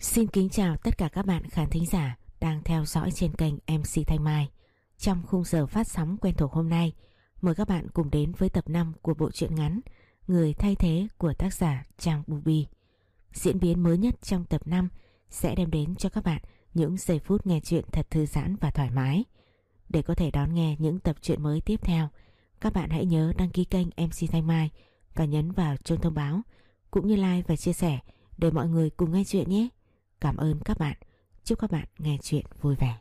Xin kính chào tất cả các bạn khán thính giả đang theo dõi trên kênh MC Thanh Mai. Trong khung giờ phát sóng quen thuộc hôm nay, mời các bạn cùng đến với tập 5 của bộ truyện ngắn Người thay thế của tác giả Trang Bubi. Diễn biến mới nhất trong tập 5 sẽ đem đến cho các bạn những giây phút nghe truyện thật thư giãn và thoải mái. Để có thể đón nghe những tập truyện mới tiếp theo, các bạn hãy nhớ đăng ký kênh MC Thanh Mai và nhấn vào chuông thông báo, cũng như like và chia sẻ để mọi người cùng nghe truyện nhé. Cảm ơn các bạn. Chúc các bạn nghe truyện vui vẻ.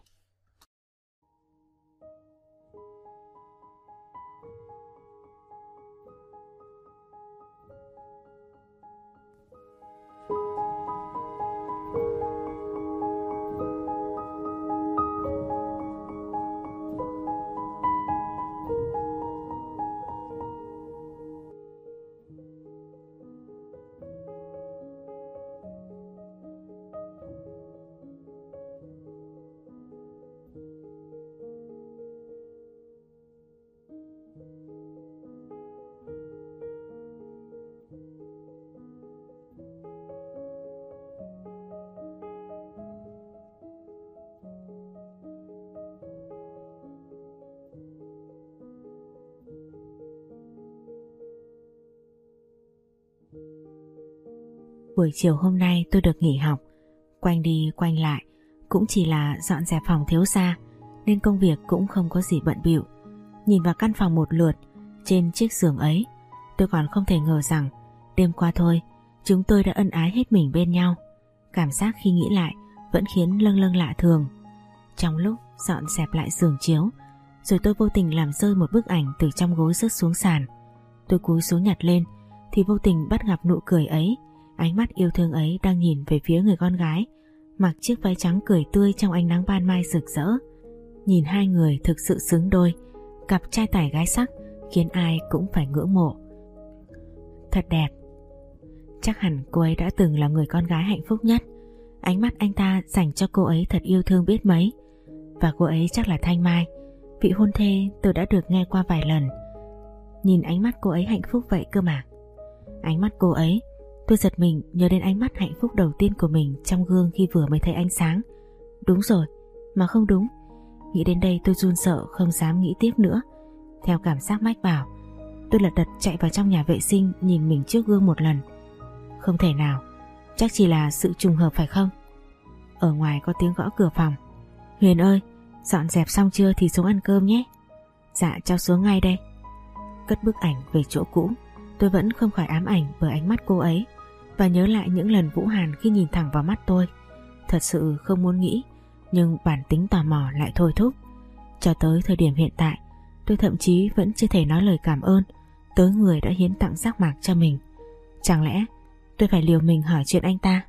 Buổi chiều hôm nay tôi được nghỉ học, quanh đi quanh lại cũng chỉ là dọn dẹp phòng thiếu gia, nên công việc cũng không có gì bận bịu. Nhìn vào căn phòng một lượt, trên chiếc giường ấy, tôi còn không thể ngờ rằng đêm qua thôi chúng tôi đã ân ái hết mình bên nhau. Cảm giác khi nghĩ lại vẫn khiến lâng lâng lạ thường. Trong lúc dọn dẹp lại giường chiếu, rồi tôi vô tình làm rơi một bức ảnh từ trong gối rớt xuống sàn. Tôi cúi xuống nhặt lên thì vô tình bắt gặp nụ cười ấy, ánh mắt yêu thương ấy đang nhìn về phía người con gái mặc chiếc váy trắng cười tươi trong ánh nắng ban mai rực rỡ. Nhìn hai người thực sự xứng đôi, cặp trai tài gái sắc khiến ai cũng phải ngưỡng mộ. Thật đẹp. Chắc hẳn cô ấy đã từng là người con gái hạnh phúc nhất. Ánh mắt anh ta dành cho cô ấy thật yêu thương biết mấy. Và cô ấy chắc là Thanh Mai, vị hôn thê tôi đã được nghe qua vài lần. Nhìn ánh mắt cô ấy hạnh phúc vậy cơ mà. Ánh mắt cô ấy, tôi giật mình nhớ đến ánh mắt hạnh phúc đầu tiên của mình trong gương khi vừa mới thấy ánh sáng. Đúng rồi, mà không đúng. Nghĩ đến đây tôi run sợ không dám nghĩ tiếp nữa. Theo cảm giác mách bảo, tôi lật đật chạy vào trong nhà vệ sinh nhìn mình trước gương một lần. Không thể nào, chắc chỉ là sự trùng hợp phải không? Ở ngoài có tiếng gõ cửa phòng. Huyền ơi, dọn dẹp xong chưa thì xuống ăn cơm nhé. Dạ cháu xuống ngay đây. Cất bức ảnh về chỗ cũ, tôi vẫn không khỏi ám ảnh bởi ánh mắt cô ấy và nhớ lại những lần Vũ Hàn khi nhìn thẳng vào mắt tôi. Thật sự không muốn nghĩ, nhưng bản tính tò mò lại thôi thúc. Cho tới thời điểm hiện tại, tôi thậm chí vẫn chưa thể nói lời cảm ơn tới người đã hiến tặng giác mạc cho mình. Chẳng lẽ tôi phải liều mình hỏi chuyện anh ta?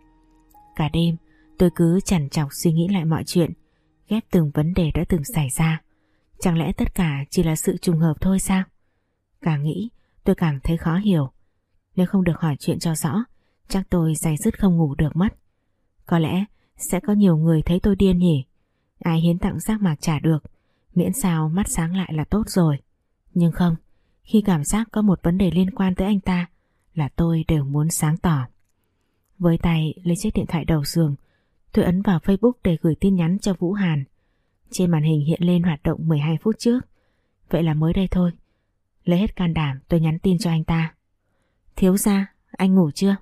Cả đêm tôi cứ trằn trọc suy nghĩ lại mọi chuyện, ghép từng vấn đề đã từng xảy ra. Chẳng lẽ tất cả chỉ là sự trùng hợp thôi sao? Càng nghĩ tôi càng thấy khó hiểu. Nếu không được hỏi chuyện cho rõ, chắc tôi day dứt không ngủ được mất. Có lẽ sẽ có nhiều người thấy tôi điên nhỉ. Ai hiến tặng giác mạc trả được, miễn sao mắt sáng lại là tốt rồi. Nhưng không, khi cảm giác có một vấn đề liên quan tới anh ta là tôi đều muốn sáng tỏ. Với tay lấy chiếc điện thoại đầu giường, tôi ấn vào Facebook để gửi tin nhắn cho Vũ Hàn. Trên màn hình hiện lên hoạt động 12 phút trước. Vậy là mới đây thôi. Lấy hết can đảm tôi nhắn tin cho anh ta. Thiếu gia, anh ngủ chưa?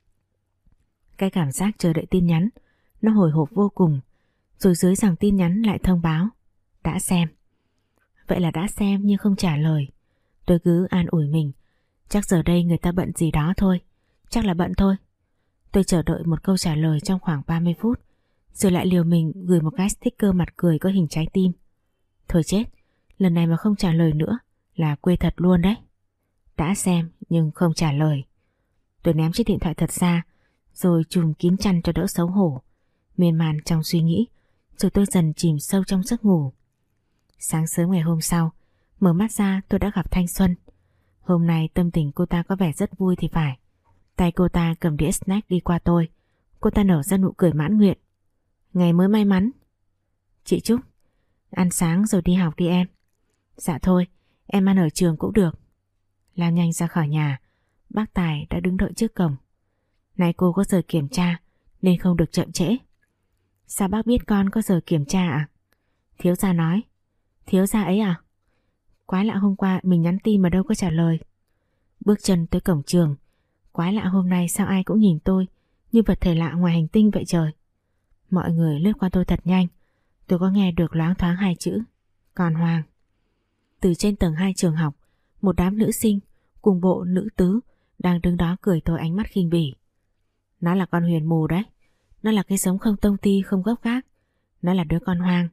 Cái cảm giác chờ đợi tin nhắn nó hồi hộp vô cùng. Rồi dưới dòng tin nhắn lại thông báo đã xem. Vậy là đã xem nhưng không trả lời. Tôi cứ an ủi mình, chắc giờ đây người ta bận gì đó thôi. Chắc là bận thôi. Tôi chờ đợi một câu trả lời trong khoảng 30 phút, rồi lại liều mình gửi một cái sticker mặt cười có hình trái tim. Thôi chết, lần này mà không trả lời nữa là quê thật luôn đấy. Đã xem nhưng không trả lời. Tôi ném chiếc điện thoại thật xa, rồi trùm kín chăn cho đỡ xấu hổ. Miên man trong suy nghĩ, rồi tôi dần chìm sâu trong giấc ngủ. Sáng sớm ngày hôm sau, mở mắt ra tôi đã gặp Thanh Xuân. Hôm nay tâm tình cô ta có vẻ rất vui thì phải. Tay cô ta cầm đĩa snack đi qua tôi. Cô ta nở ra nụ cười mãn nguyện. Ngày mới may mắn. Chị Trúc, ăn sáng rồi đi học đi em. Dạ thôi, em ăn ở trường cũng được. Lao nhanh ra khỏi nhà, bác Tài đã đứng đợi trước cổng. Nay cô có giờ kiểm tra nên không được chậm trễ. Sao bác biết con có giờ kiểm tra à? Thiếu gia nói. Thiếu gia ấy à? Quái lạ, hôm qua mình nhắn tin mà đâu có trả lời. Bước chân tới cổng trường. Quái lạ, hôm nay sao ai cũng nhìn tôi như vật thể lạ ngoài hành tinh vậy trời. Mọi người lướt qua tôi thật nhanh. Tôi có nghe được loáng thoáng hai chữ: Con Hoàng. Từ trên tầng 2 trường học, một đám nữ sinh cùng bộ nữ tứ đang đứng đó cười tôi ánh mắt khinh bỉ. Nó là con Huyền mù đấy. Nó là cái giống không tông ti không gốc gác. Nó là đứa con hoang.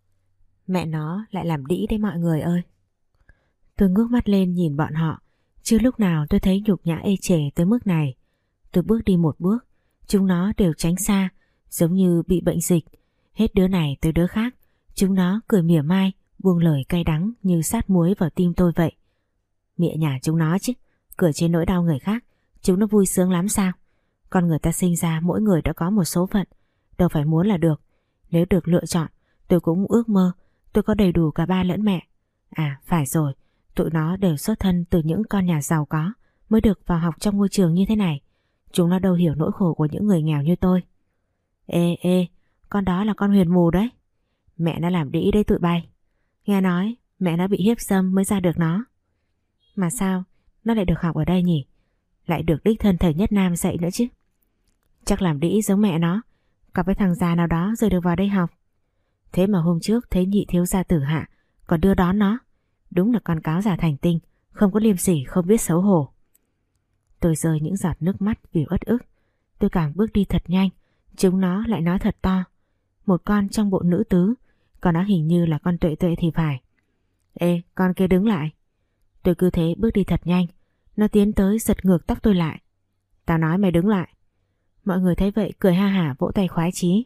Mẹ nó lại làm đĩ đấy mọi người ơi. Tôi ngước mắt lên nhìn bọn họ. Chưa lúc nào tôi thấy nhục nhã ê chề tới mức này. Tôi bước đi một bước, chúng nó đều tránh xa, giống như bị bệnh dịch. Hết đứa này tới đứa khác, chúng nó cười mỉa mai, buông lời cay đắng như sát muối vào tim tôi vậy. Mẹ nhà chúng nó chứ, cười trên nỗi đau người khác, chúng nó vui sướng lắm sao? Con người ta sinh ra mỗi người đã có một số phận, đâu phải muốn là được. Nếu được lựa chọn, tôi cũng ước mơ tôi có đầy đủ cả ba lẫn mẹ. À phải rồi, tụi nó đều xuất thân từ những con nhà giàu có mới được vào học trong ngôi trường như thế này. Chúng nó đâu hiểu nỗi khổ của những người nghèo như tôi. Ê, con đó là con Huyền mù đấy. Mẹ nó làm đĩ đấy tụi bay. Nghe nói mẹ nó bị hiếp dâm mới ra được nó. Mà sao nó lại được học ở đây nhỉ? Lại được đích thân thầy Nhất Nam dạy nữa chứ. Chắc làm đĩ giống mẹ nó, cặp với thằng già nào đó rồi được vào đây học. Thế mà hôm trước thấy nhị thiếu gia Tử Hạ còn đưa đón nó. Đúng là con cáo già thành tinh, không có liêm sỉ, không biết xấu hổ. Tôi rơi những giọt nước mắt vì uất ức. Tôi càng bước đi thật nhanh, chúng nó lại nói thật to. Một con trong bộ nữ tứ, còn nó hình như là con Tuệ Tuệ thì phải. Ê, con kia đứng lại. Tôi cứ thế bước đi thật nhanh. Nó tiến tới giật ngược tóc tôi lại. Tao nói mày đứng lại. Mọi người thấy vậy cười ha hả vỗ tay khoái chí.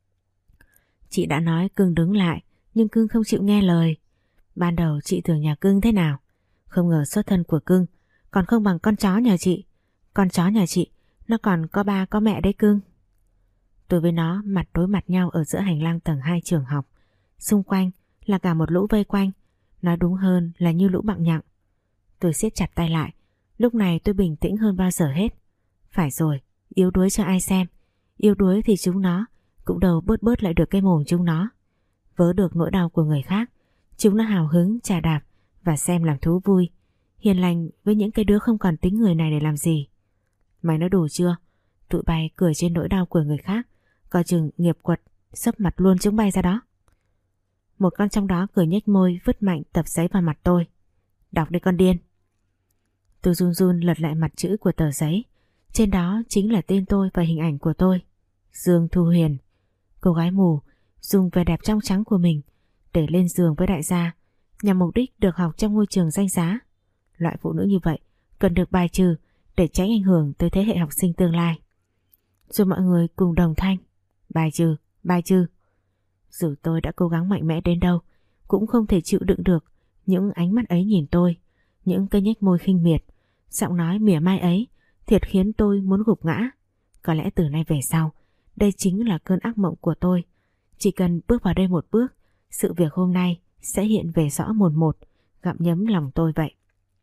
Chị đã nói Cưng đứng lại, nhưng Cưng không chịu nghe lời. Ban đầu chị tưởng nhà Cưng thế nào, không ngờ xuất thân của Cưng còn không bằng con chó nhà chị. Con chó nhà chị nó còn có ba có mẹ đấy Cưng. Tôi với nó mặt đối mặt nhau ở giữa hành lang tầng 2 trường học. Xung quanh là cả một lũ vây quanh, nói đúng hơn là như lũ bặm nhặng. Tôi siết chặt tay lại. Lúc này tôi bình tĩnh hơn bao giờ hết. Phải rồi, yếu đuối cho ai xem. Yếu đuối thì chúng nó cũng đâu bớt lại được cái mồm chúng nó. Vớ được nỗi đau của người khác, chúng nó hào hứng chà đạp và xem làm thú vui. Hiền lành với những cái đứa không còn tính người này để làm gì. Mày nói đủ chưa? Tụi bay cười trên nỗi đau của người khác, coi chừng nghiệp quật sấp mặt luôn chúng bay ra đó. Một con trong đó cười nhếch môi vứt mạnh tập giấy vào mặt tôi. Đọc đi con điên. Tôi run run lật lại mặt chữ của tờ giấy. Trên đó chính là tên tôi và hình ảnh của tôi. Dương Thu Huyền. Cô gái mù dùng vẻ đẹp trong trắng của mình để lên giường với đại gia, nhằm mục đích được học trong ngôi trường danh giá. Loại phụ nữ như vậy cần được bài trừ để tránh ảnh hưởng tới thế hệ học sinh tương lai. Rồi mọi người cùng đồng thanh: bài trừ, bài trừ. Dù tôi đã cố gắng mạnh mẽ đến đâu, cũng không thể chịu đựng được những ánh mắt ấy nhìn tôi, những cái nhếch môi khinh miệt, giọng nói mỉa mai ấy thiệt khiến tôi muốn gục ngã. Có lẽ từ nay về sau, đây chính là cơn ác mộng của tôi. Chỉ cần bước vào đây một bước, sự việc hôm nay sẽ hiện về rõ mồn một, gặm nhấm lòng tôi vậy.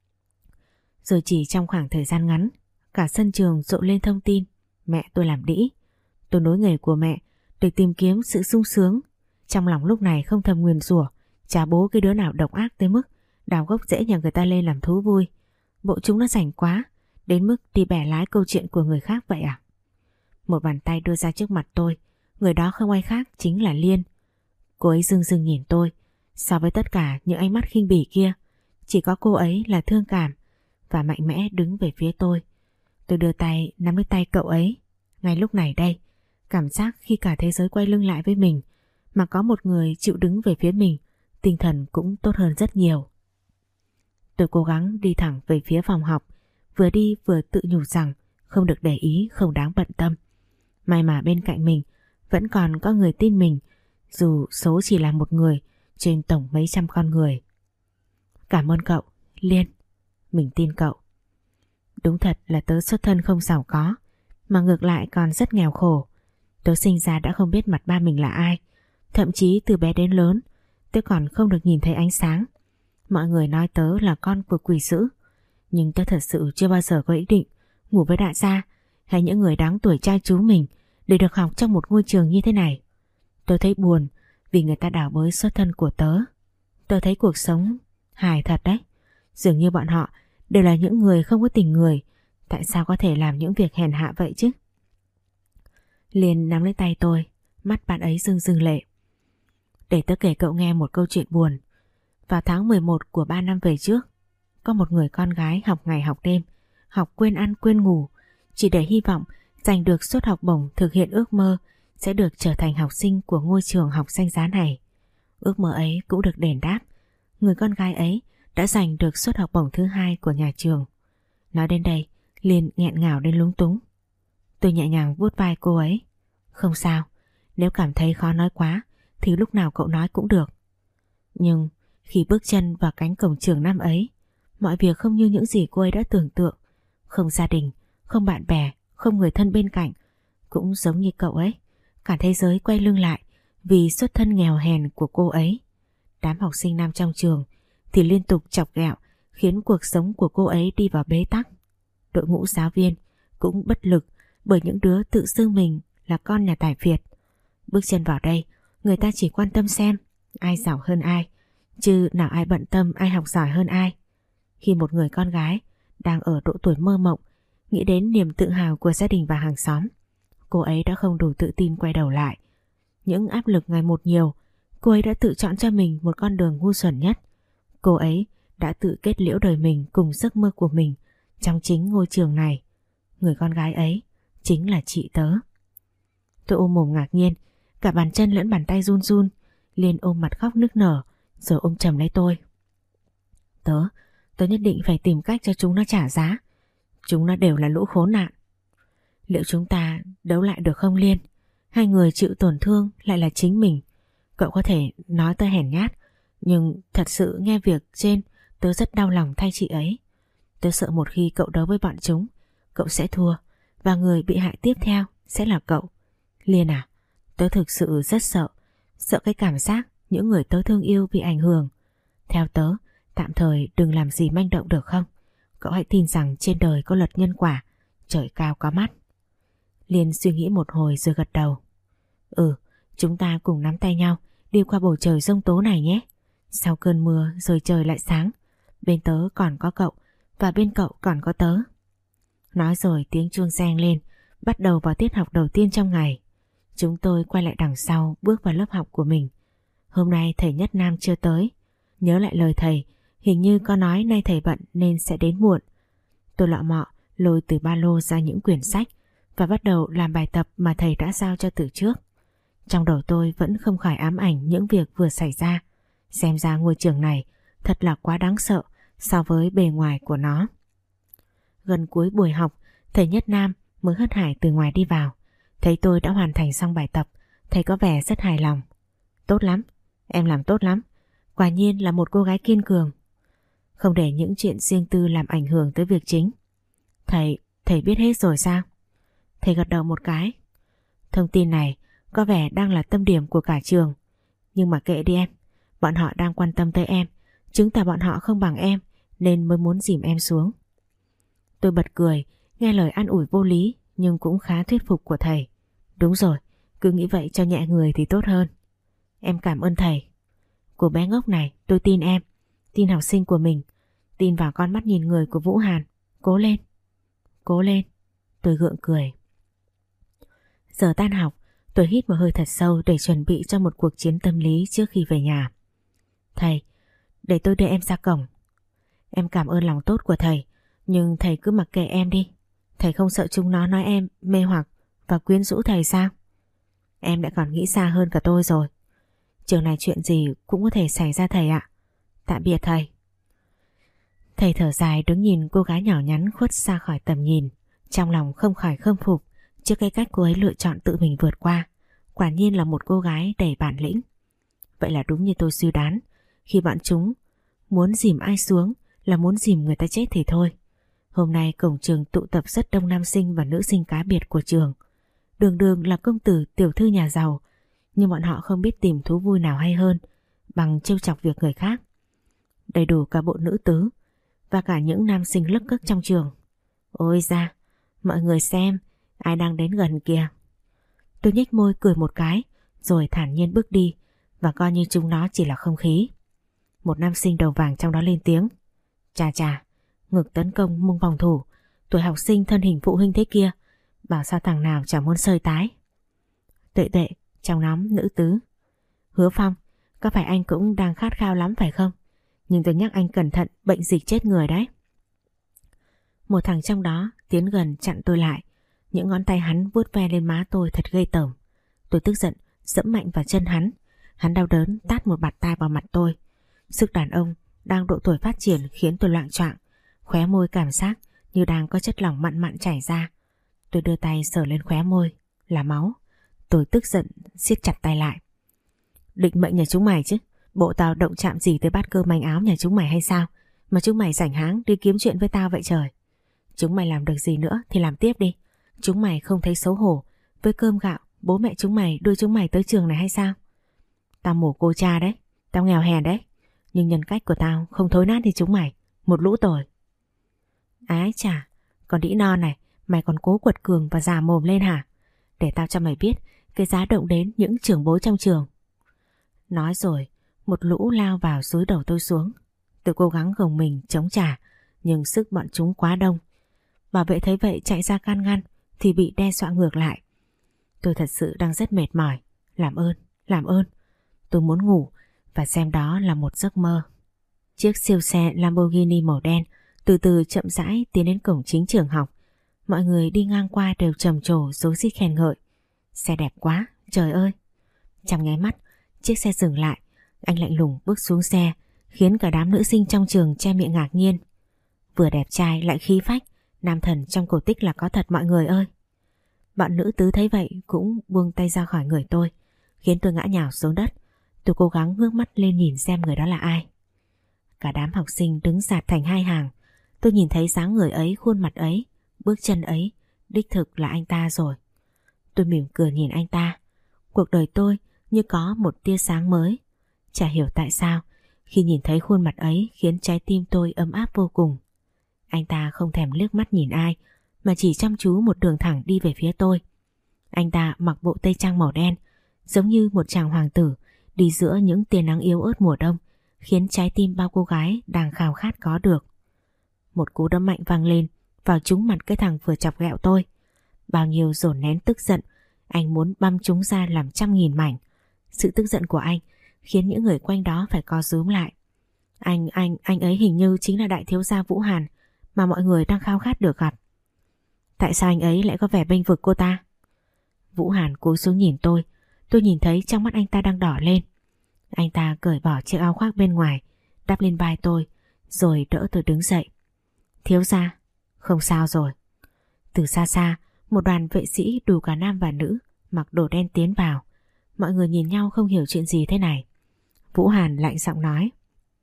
Rồi chỉ trong khoảng thời gian ngắn, cả sân trường rộ lên thông tin mẹ tôi làm đĩ. Tôi nối nghề của mẹ để tìm kiếm sự sung sướng. Trong lòng lúc này không thầm nguyền rủa chả bố cái đứa nào độc ác tới mức đào gốc rễ nhà người ta lên làm thú vui. Bộ chúng nó rảnh quá, đến mức đi bẻ lái câu chuyện của người khác vậy à? Một bàn tay đưa ra trước mặt tôi. Người đó không ai khác chính là Liên. Cô ấy dưng dưng nhìn tôi. So với tất cả những ánh mắt khinh bỉ kia, chỉ có cô ấy là thương cảm và mạnh mẽ đứng về phía tôi. Tôi đưa tay nắm lấy tay cậu ấy. Ngay lúc này đây, cảm giác khi cả thế giới quay lưng lại với mình mà có một người chịu đứng về phía mình, tinh thần cũng tốt hơn rất nhiều. Tôi cố gắng đi thẳng về phía phòng học, vừa đi vừa tự nhủ rằng không được để ý, không đáng bận tâm. May mà bên cạnh mình vẫn còn có người tin mình, dù số chỉ là một người trên tổng mấy trăm con người. Cảm ơn cậu, Liên. Mình tin cậu. Đúng thật là tớ xuất thân không giàu có, mà ngược lại còn rất nghèo khổ. Tớ sinh ra đã không biết mặt ba mình là ai. Thậm chí từ bé đến lớn, tớ còn không được nhìn thấy ánh sáng. Mọi người nói tớ là con của quỷ dữ, nhưng tớ thật sự chưa bao giờ có ý định ngủ với đại gia hay những người đáng tuổi trai chú mình để được học trong một ngôi trường như thế này. Tôi thấy buồn vì người ta đào bới xuất thân của tớ. Tôi thấy cuộc sống hài thật đấy. Dường như bọn họ đều là những người không có tình người. Tại sao có thể làm những việc hèn hạ vậy chứ? Liền nắm lấy tay tôi, mắt bạn ấy rưng rưng lệ. Để tớ kể cậu nghe một câu chuyện buồn. Vào tháng 11 của 3 năm về trước, có một người con gái học ngày học đêm, học quên ăn quên ngủ, chỉ để hy vọng giành được suất học bổng thực hiện ước mơ sẽ được trở thành học sinh của ngôi trường học danh giá này. Ước mơ ấy cũng được đền đáp. Người con gái ấy đã giành được suất học bổng thứ 2 của nhà trường. Nói đến đây, liền nghẹn ngào đến lúng túng. Tôi nhẹ nhàng vuốt vai cô ấy. Không sao, nếu cảm thấy khó nói quá thì lúc nào cậu nói cũng được. Nhưng khi bước chân vào cánh cổng trường năm ấy, mọi việc không như những gì cô ấy đã tưởng tượng. Không gia đình, không bạn bè, không người thân bên cạnh. Cũng giống như cậu ấy, cả thế giới quay lưng lại vì xuất thân nghèo hèn của cô ấy. Đám học sinh nam trong trường thì liên tục chọc ghẹo, khiến cuộc sống của cô ấy đi vào bế tắc. Đội ngũ giáo viên cũng bất lực bởi những đứa tự xưng mình là con nhà tài phiệt. Bước chân vào đây, người ta chỉ quan tâm xem ai giỏi hơn ai, chứ nào ai bận tâm ai học giỏi hơn ai. Khi một người con gái đang ở độ tuổi mơ mộng, nghĩ đến niềm tự hào của gia đình và hàng xóm, cô ấy đã không đủ tự tin quay đầu lại. Những áp lực ngày một nhiều, cô ấy đã tự chọn cho mình một con đường ngu xuẩn nhất. Cô ấy đã tự kết liễu đời mình cùng giấc mơ của mình trong chính ngôi trường này. Người con gái ấy chính là chị tớ. Tôi ôm mồm ngạc nhiên, cả bàn chân lẫn bàn tay run run, liền ôm mặt khóc nức nở, rồi ôm chầm lấy tôi. Tớ nhất định phải tìm cách cho chúng nó trả giá. Chúng nó đều là lũ khốn nạn. Liệu chúng ta đấu lại được không Liên? Hai người chịu tổn thương lại là chính mình. Cậu có thể nói tớ hèn nhát, nhưng thật sự nghe việc trên tớ rất đau lòng thay chị ấy. Tớ sợ một khi cậu đấu với bọn chúng, cậu sẽ thua, và người bị hại tiếp theo sẽ là cậu. Liên à, tớ thực sự rất sợ. Sợ cái cảm giác những người tớ thương yêu bị ảnh hưởng. Theo tớ, tạm thời đừng làm gì manh động được không? Cậu hãy tin rằng trên đời có luật nhân quả, trời cao có mắt. Liên suy nghĩ một hồi rồi gật đầu. Chúng ta cùng nắm tay nhau đi qua bầu trời giông tố này nhé. Sau cơn mưa rồi trời lại sáng. Bên tớ còn có cậu, và bên cậu còn có tớ. Nói rồi tiếng chuông reng lên, bắt đầu vào tiết học đầu tiên trong ngày. Chúng tôi quay lại đằng sau, bước vào lớp học của mình. Hôm nay thầy Nhất Nam chưa tới. Nhớ lại lời thầy, hình như có nói nay thầy bận nên sẽ đến muộn. Tôi lọ mọ lôi từ ba lô ra những quyển sách và bắt đầu làm bài tập mà thầy đã giao cho từ trước. Trong đầu tôi vẫn không khỏi ám ảnh những việc vừa xảy ra. Xem ra ngôi trường này thật là quá đáng sợ so với bề ngoài của nó. Gần cuối buổi học, thầy Nhất Nam mới hớt hải từ ngoài đi vào. Thấy tôi đã hoàn thành xong bài tập, thầy có vẻ rất hài lòng. Tốt lắm, em làm tốt lắm. Quả nhiên là một cô gái kiên cường. Không để những chuyện riêng tư làm ảnh hưởng tới việc chính. Thầy biết hết rồi sao? Thầy gật đầu một cái. Thông tin này có vẻ đang là tâm điểm của cả trường. Nhưng mà kệ đi em, bọn họ đang quan tâm tới em, chứng tỏ bọn họ không bằng em nên mới muốn dìm em xuống. Tôi bật cười, nghe lời an ủi vô lý nhưng cũng khá thuyết phục của thầy. Đúng rồi, cứ nghĩ vậy cho nhẹ người thì tốt hơn. Em cảm ơn thầy. Cô bé ngốc này, tôi tin em, tin học sinh của mình, tin vào con mắt nhìn người của Vũ Hàn. Cố lên. Cố lên. Tôi gượng cười. Giờ tan học, tôi hít một hơi thật sâu để chuẩn bị cho một cuộc chiến tâm lý trước khi về nhà. Thầy, để tôi đưa em ra cổng. Em cảm ơn lòng tốt của thầy, nhưng thầy cứ mặc kệ em đi. Thầy không sợ chúng nó nói em mê hoặc và quyến rũ thầy sao? Em đã còn nghĩ xa hơn cả tôi rồi. Trường này chuyện gì cũng có thể xảy ra thầy ạ. Tạm biệt thầy. Thầy thở dài đứng nhìn cô gái nhỏ nhắn khuất xa khỏi tầm nhìn. Trong lòng không khỏi khâm phục trước cái cách cô ấy lựa chọn tự mình vượt qua. Quả nhiên là một cô gái đầy bản lĩnh. Vậy là đúng như tôi suy đoán, khi bọn chúng muốn dìm ai xuống là muốn dìm người ta chết thì thôi. Hôm nay cổng trường tụ tập rất đông nam sinh và nữ sinh cá biệt của trường. Đường đường là công tử tiểu thư nhà giàu, nhưng bọn họ không biết tìm thú vui nào hay hơn bằng trêu chọc việc người khác. Đầy đủ cả bộ nữ tứ và cả những nam sinh lấc cấc trong trường. Ôi da, mọi người xem, ai đang đến gần kìa. Tôi nhếch môi cười một cái rồi thản nhiên bước đi và coi như chúng nó chỉ là không khí. Một nam sinh đầu vàng trong đó lên tiếng. Chà chà, ngực tấn công mông phòng thủ, tuổi học sinh thân hình phụ huynh thế kia, bảo sao thằng nào chẳng muốn sơi tái. Tuệ Tuệ trong nhóm nữ tứ. Hứa Phong, có phải anh cũng đang khát khao lắm phải không? Nhưng tôi nhắc anh cẩn thận, bệnh dịch chết người đấy. Một thằng trong đó tiến gần chặn tôi lại. Những ngón tay hắn vuốt ve lên má tôi thật ghê tởm. Tôi tức giận dẫm mạnh vào chân hắn. Hắn đau đớn tát một bạt tai vào mặt tôi. Sức đàn ông đang độ tuổi phát triển khiến tôi loạng choạng, khóe môi cảm giác như đang có chất lỏng mặn mặn chảy ra. Tôi đưa tay sờ lên khóe môi, là máu. Tôi tức giận siết chặt tay lại. Định mệnh nhà chúng mày chứ, bộ tao động chạm gì tới bát cơm manh áo nhà chúng mày hay sao mà chúng mày rảnh háng đi kiếm chuyện với tao vậy trời. Chúng mày làm được gì nữa thì làm tiếp đi. Chúng mày không thấy xấu hổ với cơm gạo bố mẹ chúng mày đưa chúng mày tới trường này hay sao? Tao mồ cô cha đấy, tao nghèo hèn đấy, nhưng nhân cách của tao không thối nát như chúng mày, một lũ tồi. Ái chà, còn đĩ non này, mày còn cố quật cường và già mồm lên hả? Để tao cho mày biết cái giá động đến những trưởng bối trong trường. Nói rồi, một lũ lao vào xúi đầu tôi xuống. Tôi cố gắng gồng mình chống trả, nhưng sức bọn chúng quá đông. Bảo vệ thấy vậy chạy ra can ngăn thì bị đe dọa ngược lại. Tôi thật sự đang rất mệt mỏi. Làm ơn. Tôi muốn ngủ và xem đó là một giấc mơ. Chiếc siêu xe Lamborghini màu đen từ từ chậm rãi tiến đến cổng chính trường học. Mọi người đi ngang qua đều trầm trồ rối rít khen ngợi. Xe đẹp quá, trời ơi. Trong nháy mắt, chiếc xe dừng lại. Anh lạnh lùng bước xuống xe, khiến cả đám nữ sinh trong trường che miệng ngạc nhiên. Vừa đẹp trai lại khí phách, nam thần trong cổ tích là có thật mọi người ơi. Bọn nữ tứ thấy vậy cũng buông tay ra khỏi người tôi, khiến tôi ngã nhào xuống đất. Tôi cố gắng ngước mắt lên nhìn xem người đó là ai. Cả đám học sinh đứng dạt thành hai hàng. Tôi nhìn thấy dáng người ấy, khuôn mặt ấy, bước chân ấy, đích thực là anh ta rồi. Tôi mỉm cười nhìn anh ta. Cuộc đời tôi như có một tia sáng mới. Chả hiểu tại sao khi nhìn thấy khuôn mặt ấy khiến trái tim tôi ấm áp vô cùng. Anh ta không thèm liếc mắt nhìn ai mà chỉ chăm chú một đường thẳng đi về phía tôi. Anh ta mặc bộ tây trang màu đen, giống như một chàng hoàng tử đi giữa những tia nắng yếu ớt mùa đông, khiến trái tim bao cô gái đang khao khát có được. Một cú đấm mạnh vang lên vào trúng mặt cái thằng vừa chọc ghẹo tôi. Bao nhiêu dồn nén tức giận, anh muốn băm chúng ra làm trăm nghìn mảnh. Sự tức giận của anh khiến những người quanh đó phải co rúm lại. Anh ấy hình như chính là đại thiếu gia Vũ Hàn mà mọi người đang khao khát được gặp. Tại sao anh ấy lại có vẻ bênh vực cô ta? Vũ Hàn cúi xuống nhìn tôi nhìn thấy trong mắt anh ta đang đỏ lên. Anh ta cởi bỏ chiếc áo khoác bên ngoài, đắp lên vai tôi, rồi đỡ tôi đứng dậy. Thiếu gia, không sao rồi. Từ xa xa, một đoàn vệ sĩ đủ cả nam và nữ, mặc đồ đen tiến vào. Mọi người nhìn nhau không hiểu chuyện gì thế này. Vũ Hàn lạnh giọng nói.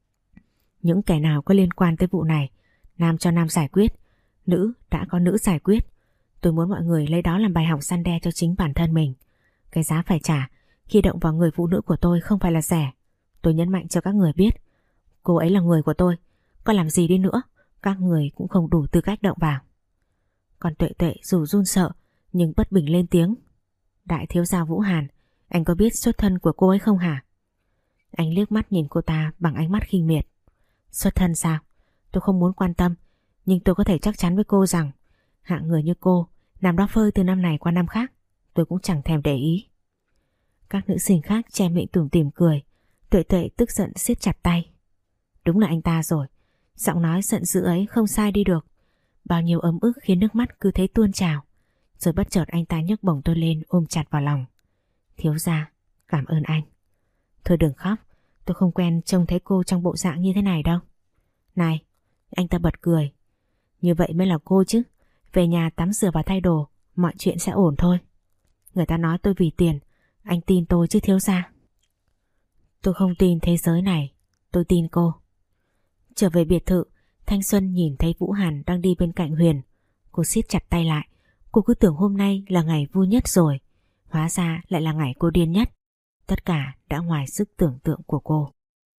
Những kẻ nào có liên quan tới vụ này, nam cho nam giải quyết, nữ đã có nữ giải quyết. Tôi muốn mọi người lấy đó làm bài học răn đe cho chính bản thân mình. Cái giá phải trả khi động vào người phụ nữ của tôi không phải là rẻ. Tôi nhấn mạnh cho các người biết, cô ấy là người của tôi. Có làm gì đi nữa, các người cũng không đủ tư cách động vào. Còn Tuệ Tuệ dù run sợ nhưng bất bình lên tiếng. Đại thiếu gia Vũ Hàn, anh có biết xuất thân của cô ấy không hả? Anh liếc mắt nhìn cô ta bằng ánh mắt khinh miệt. Xuất thân sao? Tôi không muốn quan tâm, nhưng tôi có thể chắc chắn với cô rằng hạng người như cô nằm đó phơi từ năm này qua năm khác, tôi cũng chẳng thèm để ý. Các nữ sinh khác che miệng tủm tỉm cười. Tuệ Tuệ tức giận siết chặt tay. Đúng là anh ta rồi. Giọng nói giận dữ ấy không sai đi được. Bao nhiêu ấm ức khiến nước mắt cứ thế tuôn trào. Rồi bất chợt anh ta nhấc bổng tôi lên ôm chặt vào lòng. Thiếu gia, cảm ơn anh. Thôi đừng khóc, tôi không quen trông thấy cô trong bộ dạng như thế này đâu. Này, anh ta bật cười. Như vậy mới là cô chứ. Về nhà tắm rửa và thay đồ, mọi chuyện sẽ ổn thôi. Người ta nói tôi vì tiền, anh tin tôi chứ thiếu gia. Tôi không tin thế giới này, tôi tin cô. Trở về biệt thự, Thanh Xuân nhìn thấy Vũ Hàn đang đi bên cạnh Huyền. Cô siết chặt tay lại. Cô cứ tưởng hôm nay là ngày vui nhất rồi, hóa ra lại là ngày cô điên nhất. Tất cả đã ngoài sức tưởng tượng của cô.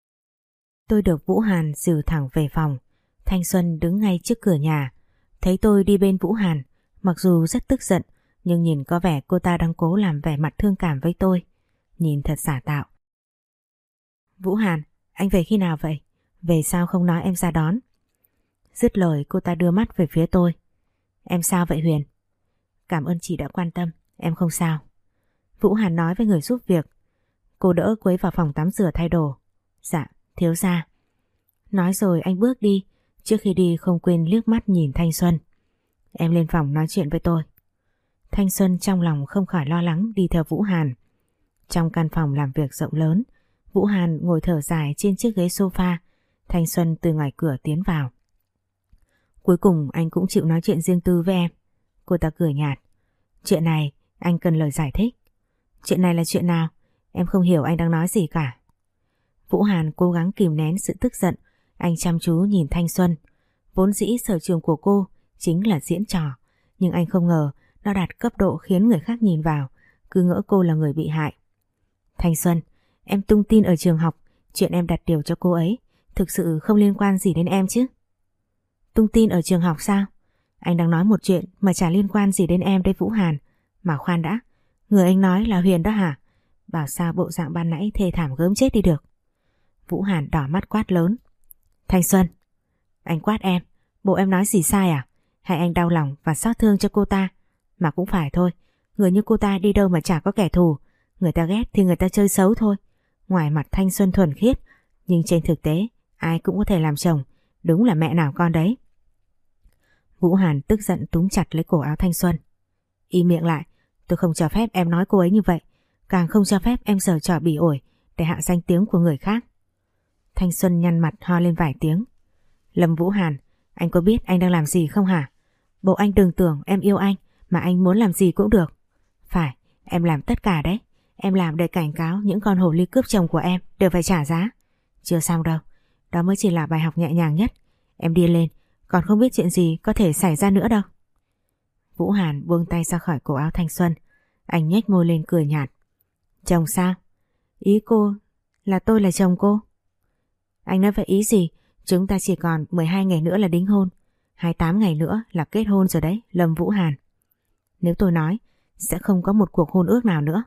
Tôi được Vũ Hàn dìu thẳng về phòng. Thanh Xuân đứng ngay trước cửa nhà. Thấy tôi đi bên Vũ Hàn, mặc dù rất tức giận Nhưng nhìn có vẻ cô ta đang cố làm vẻ mặt thương cảm với tôi. Nhìn thật giả tạo. Vũ Hàn, anh về khi nào vậy? Về sao không nói em ra đón? Dứt lời cô ta đưa mắt về phía tôi. Em sao vậy Huyền? Cảm ơn chị đã quan tâm, em không sao. Vũ Hàn nói với người giúp việc. Cô đỡ cô ấy vào phòng tắm rửa thay đồ. Dạ, thiếu gia. Nói rồi anh bước đi. Trước khi đi không quên liếc mắt nhìn Thanh Xuân. Em lên phòng nói chuyện với tôi. Thanh Xuân trong lòng không khỏi lo lắng đi theo Vũ Hàn. Trong căn phòng làm việc rộng lớn, Vũ Hàn ngồi thở dài trên chiếc ghế sofa. Thanh Xuân từ ngoài cửa tiến vào. Cuối cùng anh cũng chịu nói chuyện riêng tư với em. Cô ta cười nhạt. Chuyện này anh cần lời giải thích. Chuyện này là chuyện nào? Em không hiểu anh đang nói gì cả. Vũ Hàn cố gắng kìm nén sự tức giận. Anh chăm chú nhìn Thanh Xuân. Vốn dĩ sở trường của cô chính là diễn trò, nhưng anh không ngờ nó đạt cấp độ khiến người khác nhìn vào cứ ngỡ cô là người bị hại. Thanh Xuân, em tung tin ở trường học chuyện em đặt điều cho cô ấy thực sự không liên quan gì đến em chứ? Tung tin ở trường học sao? Anh đang nói một chuyện mà chả liên quan gì đến em đấy Vũ Hàn. Mà khoan đã, người anh nói là Huyền đó hả? Bảo sao bộ dạng ban nãy thê thảm gớm chết đi được. Vũ Hàn đỏ mắt quát lớn. Thanh Xuân, anh quát em, bộ em nói gì sai à? Hay anh đau lòng và xót thương cho cô ta? Mà cũng phải thôi, người như cô ta đi đâu mà chả có kẻ thù. Người ta ghét thì người ta chơi xấu thôi. Ngoài mặt Thanh Xuân thuần khiết, nhưng trên thực tế ai cũng có thể làm chồng. Đúng là mẹ nào con đấy. Vũ Hàn tức giận túm chặt lấy cổ áo Thanh Xuân. Im miệng lại, tôi không cho phép em nói cô ấy như vậy. Càng không cho phép em giở trò bỉ ổi để hạ danh tiếng của người khác. Thanh Xuân nhăn mặt ho lên vài tiếng. Lâm Vũ Hàn, anh có biết anh đang làm gì không hả? Bộ anh đừng tưởng em yêu anh mà anh muốn làm gì cũng được. Phải, em làm tất cả đấy. Em làm để cảnh cáo những con hồ ly cướp chồng của em đều phải trả giá. Chưa xong đâu, đó mới chỉ là bài học nhẹ nhàng nhất. Em điên lên, còn không biết chuyện gì có thể xảy ra nữa đâu. Vũ Hàn buông tay ra khỏi cổ áo Thanh Xuân. Anh nhếch môi lên cười nhạt. Chồng sao? Ý cô là tôi là chồng cô? Anh nói vậy ý gì? Chúng ta chỉ còn 12 ngày nữa là đính hôn, 28 ngày nữa là kết hôn rồi đấy, Lâm Vũ Hàn. Nếu tôi nói, sẽ không có một cuộc hôn ước nào nữa.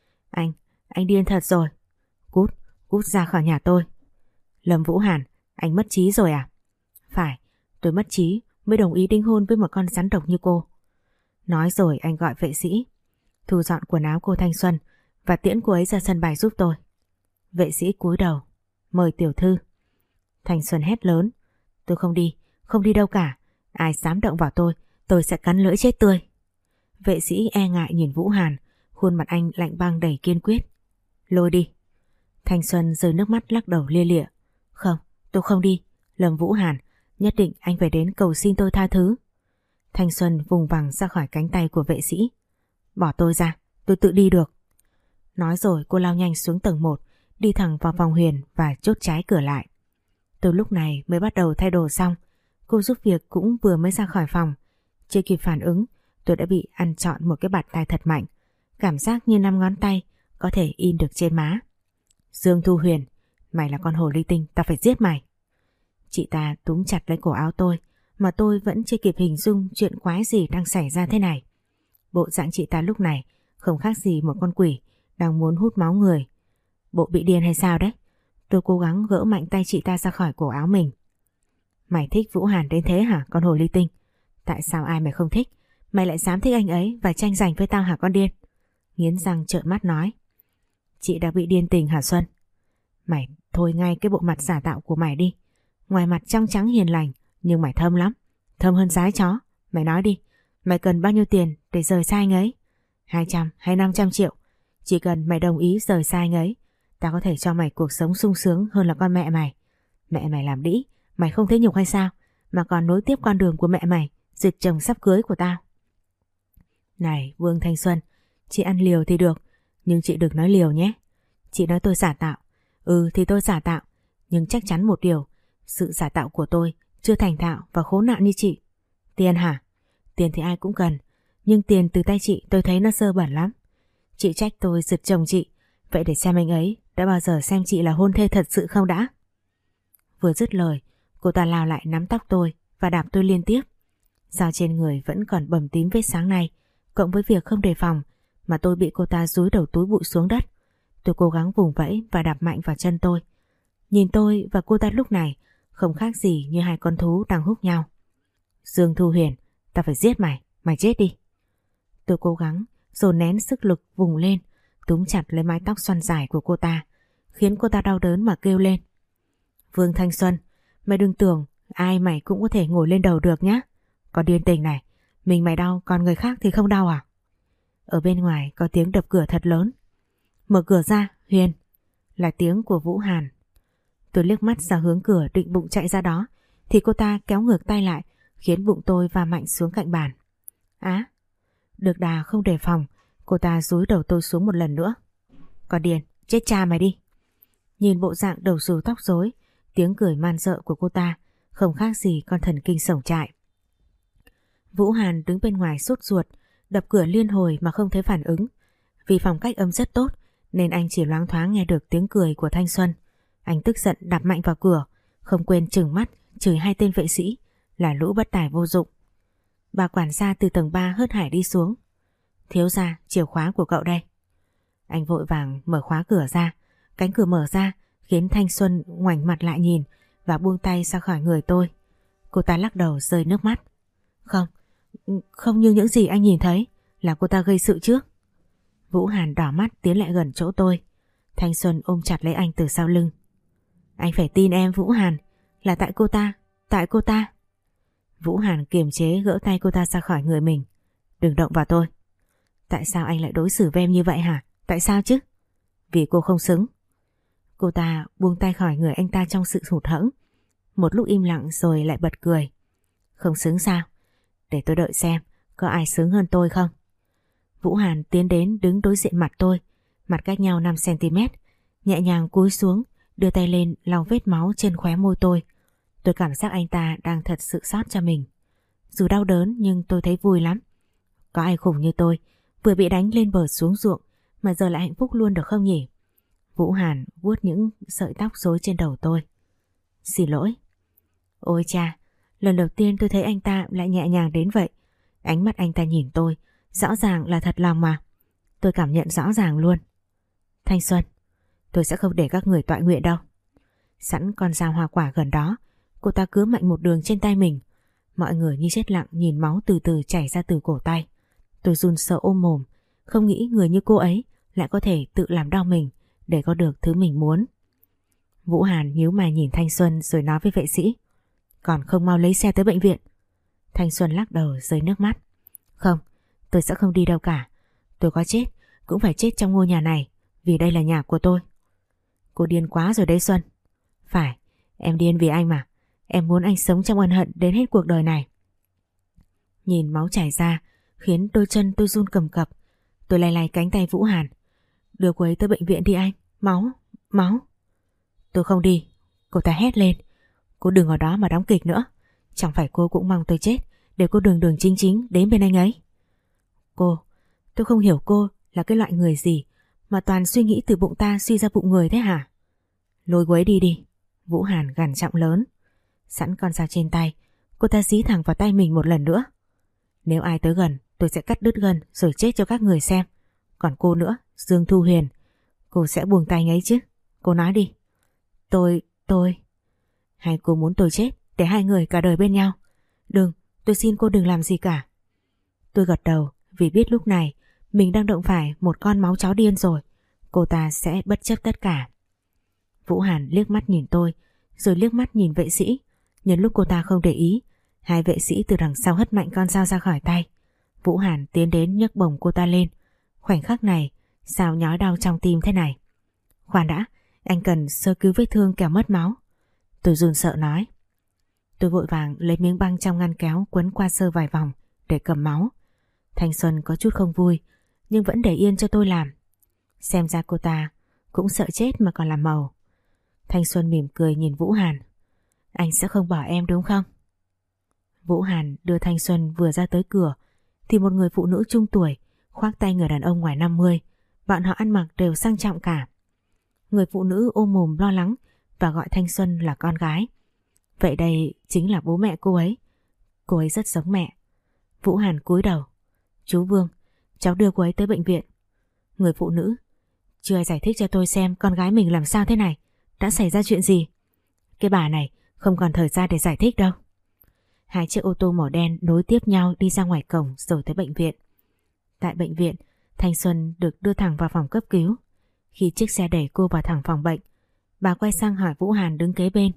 Anh điên thật rồi. Cút ra khỏi nhà tôi. Lâm Vũ Hàn, anh mất trí rồi à? Phải, tôi mất trí mới đồng ý đính hôn với một con rắn độc như cô. Nói rồi anh gọi vệ sĩ thu dọn quần áo cô Thanh Xuân và tiễn cô ấy ra sân bay giúp tôi. Vệ sĩ cúi đầu. Mời tiểu thư. Thanh Xuân hét lớn. Tôi không đi đâu cả. Ai dám động vào tôi sẽ cắn lưỡi chết tươi. Vệ sĩ e ngại nhìn Vũ Hàn, khuôn mặt anh lạnh băng đầy kiên quyết. Lôi đi. Thanh Xuân rơi nước mắt lắc đầu lia lịa. Không, tôi không đi. Lâm Vũ Hàn, nhất định anh phải đến cầu xin tôi tha thứ. Thanh Xuân vùng vằng ra khỏi cánh tay của vệ sĩ. Bỏ tôi ra, tôi tự đi được. Nói rồi cô lao nhanh xuống tầng 1, đi thẳng vào phòng Huyền và chốt trái cửa lại. Từ lúc này mới bắt đầu thay đồ xong, cô giúp việc cũng vừa mới ra khỏi phòng. Chưa kịp phản ứng, tôi đã bị ăn trọn một cái bạt tai thật mạnh. Cảm giác như 5 ngón tay có thể in được trên má. Dương Thu Huyền, mày là con hồ ly tinh, tao phải giết mày. Chị ta túm chặt lấy cổ áo tôi, mà tôi vẫn chưa kịp hình dung chuyện quái gì đang xảy ra thế này. Bộ dạng chị ta lúc này không khác gì một con quỷ đang muốn hút máu người. Bộ bị điên hay sao đấy? Tôi cố gắng gỡ mạnh tay chị ta ra khỏi cổ áo mình. Mày thích Vũ Hàn đến thế hả con hồ ly tinh? Tại sao ai mày không thích? Mày lại dám thích anh ấy và tranh giành với tao hả con điên? Nghiến răng trợn mắt nói. Chị đã bị điên tình hả Xuân? Mày thôi ngay cái bộ mặt giả tạo của mày đi. Ngoài mặt trong trắng hiền lành, nhưng mày thâm lắm. Thâm hơn dái chó. Mày nói đi, mày cần bao nhiêu tiền để rời xa anh ấy? 200 hay 500 triệu? Chỉ cần mày đồng ý rời xa anh ấy, tao có thể cho mày cuộc sống sung sướng hơn là con mẹ mày. Mẹ mày làm đĩ, mày không thấy nhục hay sao? Mà còn nối tiếp con đường của mẹ mày, giật chồng sắp cưới của tao. Này Vương Thanh Xuân, chị ăn liều thì được, nhưng chị đừng nói liều nhé. Chị nói tôi giả tạo. Ừ thì tôi giả tạo, nhưng chắc chắn một điều, sự giả tạo của tôi chưa thành thạo và khốn nạn như chị. Tiền hả? Tiền thì ai cũng cần, nhưng tiền từ tay chị tôi thấy nó dơ bẩn lắm. Chị trách tôi giật chồng chị, vậy để xem anh ấy đã bao giờ xem chị là hôn thê thật sự không đã? Vừa dứt lời, cô ta lao lại nắm tóc tôi và đạp tôi liên tiếp. Dao trên người vẫn còn bầm tím vết sáng nay, cộng với việc không đề phòng mà tôi bị cô ta dúi đầu túi bụi xuống đất. Tôi cố gắng vùng vẫy và đạp mạnh vào chân tôi. Nhìn tôi và cô ta lúc này không khác gì như hai con thú đang húc nhau. Dương Thu Huyền, ta phải giết mày, mày chết đi. Tôi cố gắng dồn nén sức lực vùng lên, túm chặt lấy mái tóc xoăn dài của cô ta, khiến cô ta đau đớn mà kêu lên. Vương Thanh Xuân, mày đừng tưởng ai mày cũng có thể ngồi lên đầu được nhá. Còn điên tình này, mình mày đau còn người khác thì không đau à? Ở bên ngoài có tiếng đập cửa thật lớn. Mở cửa ra, Huyền. Là tiếng của Vũ Hàn. Tôi liếc mắt ra hướng cửa định bụng chạy ra đó thì cô ta kéo ngược tay lại, khiến bụng tôi va mạnh xuống cạnh bàn. Á! Được đà không đề phòng, cô ta dúi đầu tôi xuống một lần nữa. Còn điên, chết cha mày đi. Nhìn bộ dạng đầu xù tóc rối, tiếng cười man rợ của cô ta không khác gì con thần kinh sổng trại. Vũ Hàn đứng bên ngoài sốt ruột, đập cửa liên hồi mà không thấy phản ứng. Vì phòng cách âm rất tốt nên anh chỉ loáng thoáng nghe được tiếng cười của Thanh Xuân. Anh tức giận đạp mạnh vào cửa, không quên trừng mắt chửi hai tên vệ sĩ là lũ bất tài vô dụng. Bà quản gia từ tầng 3 hớt hải đi xuống. Thiếu gia, chìa khóa của cậu đây. Anh vội vàng mở khóa cửa ra. Cánh cửa mở ra khiến Thanh Xuân ngoảnh mặt lại nhìn và buông tay ra khỏi người tôi. Cô ta lắc đầu rơi nước mắt. Không như những gì anh nhìn thấy, là cô ta gây sự trước. Vũ Hàn đỏ mắt tiến lại gần chỗ tôi. Thanh Xuân ôm chặt lấy anh từ sau lưng. Anh phải tin em Vũ Hàn, là tại cô ta. Vũ Hàn kiềm chế gỡ tay cô ta ra khỏi người mình. Đừng động vào tôi. Tại sao anh lại đối xử với em như vậy hả? Tại sao chứ? Vì cô không xứng. Cô ta buông tay khỏi người anh ta trong sự hụt hẫng. Một lúc im lặng rồi lại bật cười. Không xứng sao? Để tôi đợi xem có ai xứng hơn tôi không. Vũ Hàn tiến đến đứng đối diện mặt tôi, mặt cách nhau 5cm, nhẹ nhàng cúi xuống, đưa tay lên lau vết máu trên khóe môi tôi. Tôi cảm giác anh ta đang thật sự xót cho mình. Dù đau đớn nhưng tôi thấy vui lắm. Có ai khủng như tôi, vừa bị đánh lên bờ xuống ruộng mà giờ lại hạnh phúc luôn được không nhỉ? Vũ Hàn vuốt những sợi tóc rối trên đầu tôi. Xin lỗi. Ôi cha, lần đầu tiên tôi thấy anh ta lại nhẹ nhàng đến vậy. Ánh mắt anh ta nhìn tôi rõ ràng là thật lòng mà. Tôi cảm nhận rõ ràng luôn. Thanh Xuân, tôi sẽ không để các người tọa nguyện đâu. Sẵn con dao hoa quả gần đó, cô ta cứa mạnh một đường trên tay mình. Mọi người như chết lặng nhìn máu từ từ chảy ra từ cổ tay. Tôi run sợ ôm mồm, không nghĩ người như cô ấy lại có thể tự làm đau mình để có được thứ mình muốn. Vũ Hàn nhíu mày nhìn Thanh Xuân rồi nói với vệ sĩ. Còn không mau lấy xe tới bệnh viện. Thanh Xuân lắc đầu rơi nước mắt. Không, tôi sẽ không đi đâu cả. Tôi có chết cũng phải chết trong ngôi nhà này, vì đây là nhà của tôi. Cô điên quá rồi đấy Xuân. Phải, em điên vì anh mà. Em muốn anh sống trong ân hận đến hết cuộc đời này. Nhìn máu chảy ra khiến đôi chân tôi run cầm cập. Tôi lay lay cánh tay Vũ Hàn. Đưa cô ấy tới bệnh viện đi anh. Máu. Tôi không đi. Cô ta hét lên. Cô đừng ở đó mà đóng kịch nữa. Chẳng phải cô cũng mong tôi chết để cô đường đường chính chính đến bên anh ấy. Tôi không hiểu cô là cái loại người gì mà toàn suy nghĩ từ bụng ta suy ra bụng người thế hả? Lôi cô ấy đi đi. Vũ Hàn gằn giọng lớn. Sẵn con dao trên tay, cô ta dí thẳng vào tay mình một lần nữa. Nếu ai tới gần tôi sẽ cắt đứt gân rồi chết cho các người xem. Còn cô nữa, Dương Thu Huyền, cô sẽ buông tay ấy chứ? Cô nói đi. Tôi... Hay cô muốn tôi chết để hai người cả đời bên nhau? Đừng, tôi xin cô đừng làm gì cả. Tôi gật đầu vì biết lúc này mình đang động phải một con máu chó điên rồi. Cô ta sẽ bất chấp tất cả. Vũ Hàn liếc mắt nhìn tôi rồi liếc mắt nhìn vệ sĩ. Nhân lúc cô ta không để ý, hai vệ sĩ từ đằng sau hất mạnh con dao ra khỏi tay. Vũ Hàn tiến đến nhấc bổng cô ta lên. Khoảnh khắc này sao nhói đau trong tim thế này. Khoan đã, anh cần sơ cứu vết thương kẻo mất máu. Tôi run sợ nói. Tôi vội vàng lấy miếng băng trong ngăn kéo quấn qua sơ vài vòng để cầm máu. Thanh Xuân có chút không vui nhưng vẫn để yên cho tôi làm. Xem ra cô ta cũng sợ chết mà còn làm màu. Thanh Xuân mỉm cười nhìn Vũ Hàn. Anh sẽ không bỏ em đúng không? Vũ Hàn đưa Thanh Xuân vừa ra tới cửa thì một người phụ nữ trung tuổi khoác tay người đàn ông ngoài 50. Bọn họ ăn mặc đều sang trọng cả. Người phụ nữ ôm mồm lo lắng và gọi Thanh Xuân là con gái. Vậy đây chính là bố mẹ cô ấy. Cô ấy rất giống mẹ. Vũ Hàn cúi đầu. Chú Vương, cháu đưa cô ấy tới bệnh viện. Người phụ nữ: chưa ai giải thích cho tôi xem con gái mình làm sao thế này, đã xảy ra chuyện gì. Cái bà này không còn thời gian để giải thích đâu. Hai chiếc ô tô màu đen nối tiếp nhau đi ra ngoài cổng rồi tới bệnh viện. Tại bệnh viện, Thanh Xuân được đưa thẳng vào phòng cấp cứu. Khi chiếc xe đẩy cô vào thẳng phòng bệnh, bà quay sang hỏi Vũ Hàn đứng kế bên.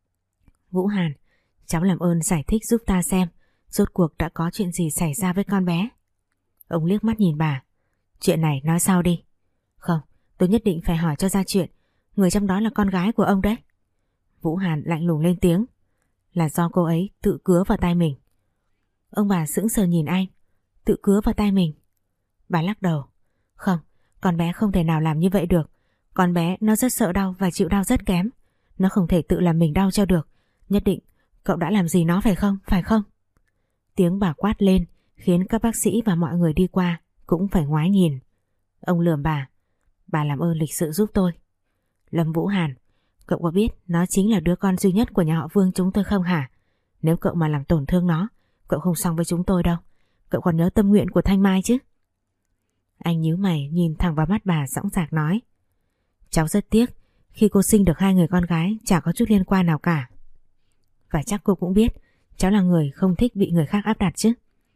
Vũ Hàn, cháu làm ơn giải thích giúp ta xem rốt cuộc đã có chuyện gì xảy ra với con bé. Ông liếc mắt nhìn bà. Chuyện này nói sau đi. Không, tôi nhất định phải hỏi cho ra chuyện. Người trong đó là con gái của ông đấy. Vũ Hàn lạnh lùng lên tiếng. Là do cô ấy tự cứa vào tay mình. Ông bà sững sờ nhìn anh. Tự cứa vào tay mình? Bà lắc đầu. Không, con bé không thể nào làm như vậy được. Con bé nó rất sợ đau và chịu đau rất kém. Nó không thể tự làm mình đau cho được. Nhất định cậu đã làm gì nó phải không? Phải không? Tiếng bà quát lên khiến các bác sĩ và mọi người đi qua cũng phải ngoái nhìn. Ông lườm bà. Bà làm ơn lịch sự giúp tôi. Lâm Vũ Hàn, cậu có biết nó chính là đứa con duy nhất của nhà họ Vương chúng tôi không hả? Nếu cậu mà làm tổn thương nó, cậu không xong với chúng tôi đâu. Cậu còn nhớ tâm nguyện của Thanh Mai chứ? Anh nhíu mày nhìn thẳng vào mắt bà dõng dạc nói. Cháu rất tiếc khi cô sinh được hai người con gái chả có chút liên quan nào cả. Và chắc cô cũng biết cháu là người không thích bị người khác áp đặt chứ.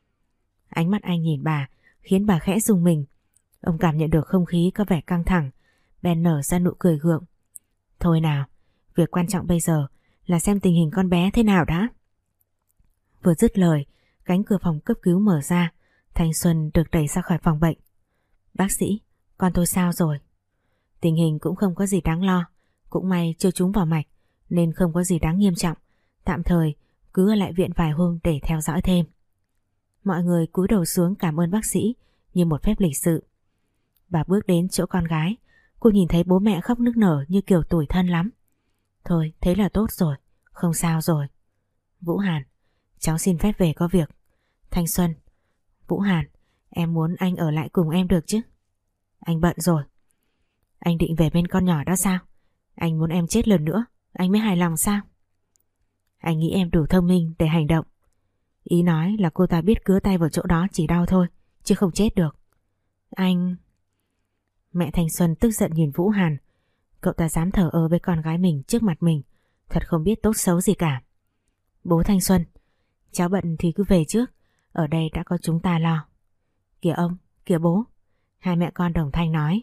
Ánh mắt anh nhìn bà khiến bà khẽ rùng mình. Ông cảm nhận được không khí có vẻ căng thẳng, bèn nở ra nụ cười gượng. Thôi nào, việc quan trọng bây giờ là xem tình hình con bé thế nào đã. Vừa dứt lời, cánh cửa phòng cấp cứu mở ra, Thanh Xuân được đẩy ra khỏi phòng bệnh. Bác sĩ, con tôi sao rồi? Tình hình cũng không có gì đáng lo, cũng may chưa trúng vào mạch nên không có gì đáng nghiêm trọng. Tạm thời cứ ở lại viện vài hôm để theo dõi thêm. Mọi người cúi đầu xuống cảm ơn bác sĩ như một phép lịch sự. Bà bước đến chỗ con gái, cô nhìn thấy bố mẹ khóc nức nở như kiểu tủi thân lắm. Thôi, thế là tốt rồi, không sao rồi. Vũ Hàn, cháu xin phép về có việc. Thanh Xuân, Vũ Hàn, em muốn anh ở lại cùng em được chứ? Anh bận rồi. Anh định về bên con nhỏ đó sao? Anh muốn em chết lần nữa, anh mới hài lòng sao? Anh nghĩ em đủ thông minh để hành động. Ý nói là cô ta biết cứa tay vào chỗ đó chỉ đau thôi, chứ không chết được. Anh... Mẹ Thanh Xuân tức giận nhìn Vũ Hàn. Cậu ta dám thờ ơ với con gái mình trước mặt mình, thật không biết tốt xấu gì cả. Bố Thanh Xuân, cháu bận thì cứ về trước, ở đây đã có chúng ta lo. Kìa ông, kìa bố, hai mẹ con đồng thanh nói.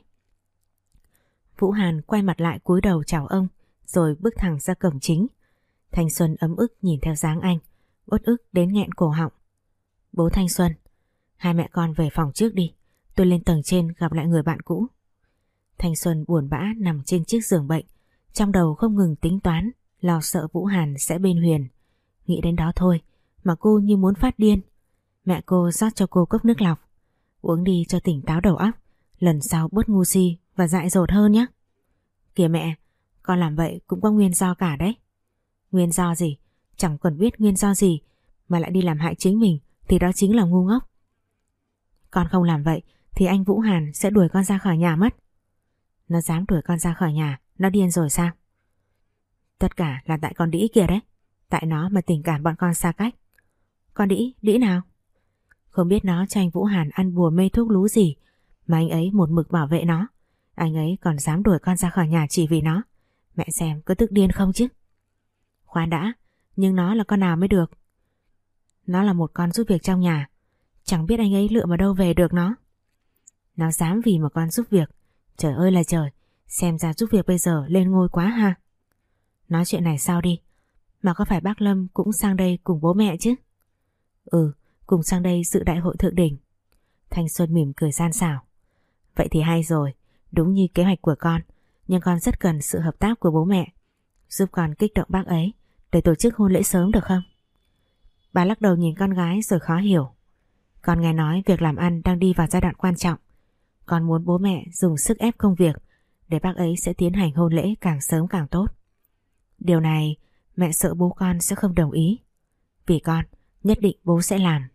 Vũ Hàn quay mặt lại cúi đầu chào ông, rồi bước thẳng ra cổng chính. Thanh Xuân ấm ức nhìn theo dáng anh, uất ức đến nghẹn cổ họng. Bố Thanh Xuân, hai mẹ con về phòng trước đi, tôi lên tầng trên gặp lại người bạn cũ. Thanh Xuân buồn bã nằm trên chiếc giường bệnh, trong đầu không ngừng tính toán, lo sợ Vũ Hàn sẽ bên Huyền. Nghĩ đến đó thôi mà cô như muốn phát điên. Mẹ cô rót cho cô cốc nước lọc. Uống đi cho tỉnh táo đầu óc, lần sau bớt ngu si và dại dột hơn nhé. Kìa mẹ, con làm vậy cũng có nguyên do cả đấy. Nguyên do gì? Chẳng cần biết nguyên do gì mà lại đi làm hại chính mình thì đó chính là ngu ngốc. Con không làm vậy thì anh Vũ Hàn sẽ đuổi con ra khỏi nhà mất. Nó dám đuổi con ra khỏi nhà, nó điên rồi sao? Tất cả là tại con đĩ kìa đấy. Tại nó mà tình cảm bọn con xa cách. Con đĩ, đĩ nào? Không biết nó cho anh Vũ Hàn ăn bùa mê thuốc lú gì mà anh ấy một mực bảo vệ nó. Anh ấy còn dám đuổi con ra khỏi nhà chỉ vì nó. Mẹ xem có tức điên không chứ? Khoan đã, nhưng nó là con nào mới được? Nó là một con giúp việc trong nhà, chẳng biết anh ấy lựa mà đâu về được nó. Nó dám vì một con giúp việc. Trời ơi là trời, xem ra giúp việc bây giờ lên ngôi quá ha. Nói chuyện này sau đi. Mà có phải bác Lâm cũng sang đây cùng bố mẹ chứ? Ừ, cùng sang đây dự đại hội thượng đỉnh. Thanh Xuân mỉm cười gian xảo. Vậy thì hay rồi, đúng như kế hoạch của con. Nhưng con rất cần sự hợp tác của bố mẹ, giúp con kích động bác ấy để tổ chức hôn lễ sớm được không? Bà lắc đầu nhìn con gái rồi khó hiểu. Con nghe nói việc làm ăn đang đi vào giai đoạn quan trọng. Con muốn bố mẹ dùng sức ép công việc để bác ấy sẽ tiến hành hôn lễ càng sớm càng tốt. Điều này mẹ sợ bố con sẽ không đồng ý. Vì con, nhất định bố sẽ làm.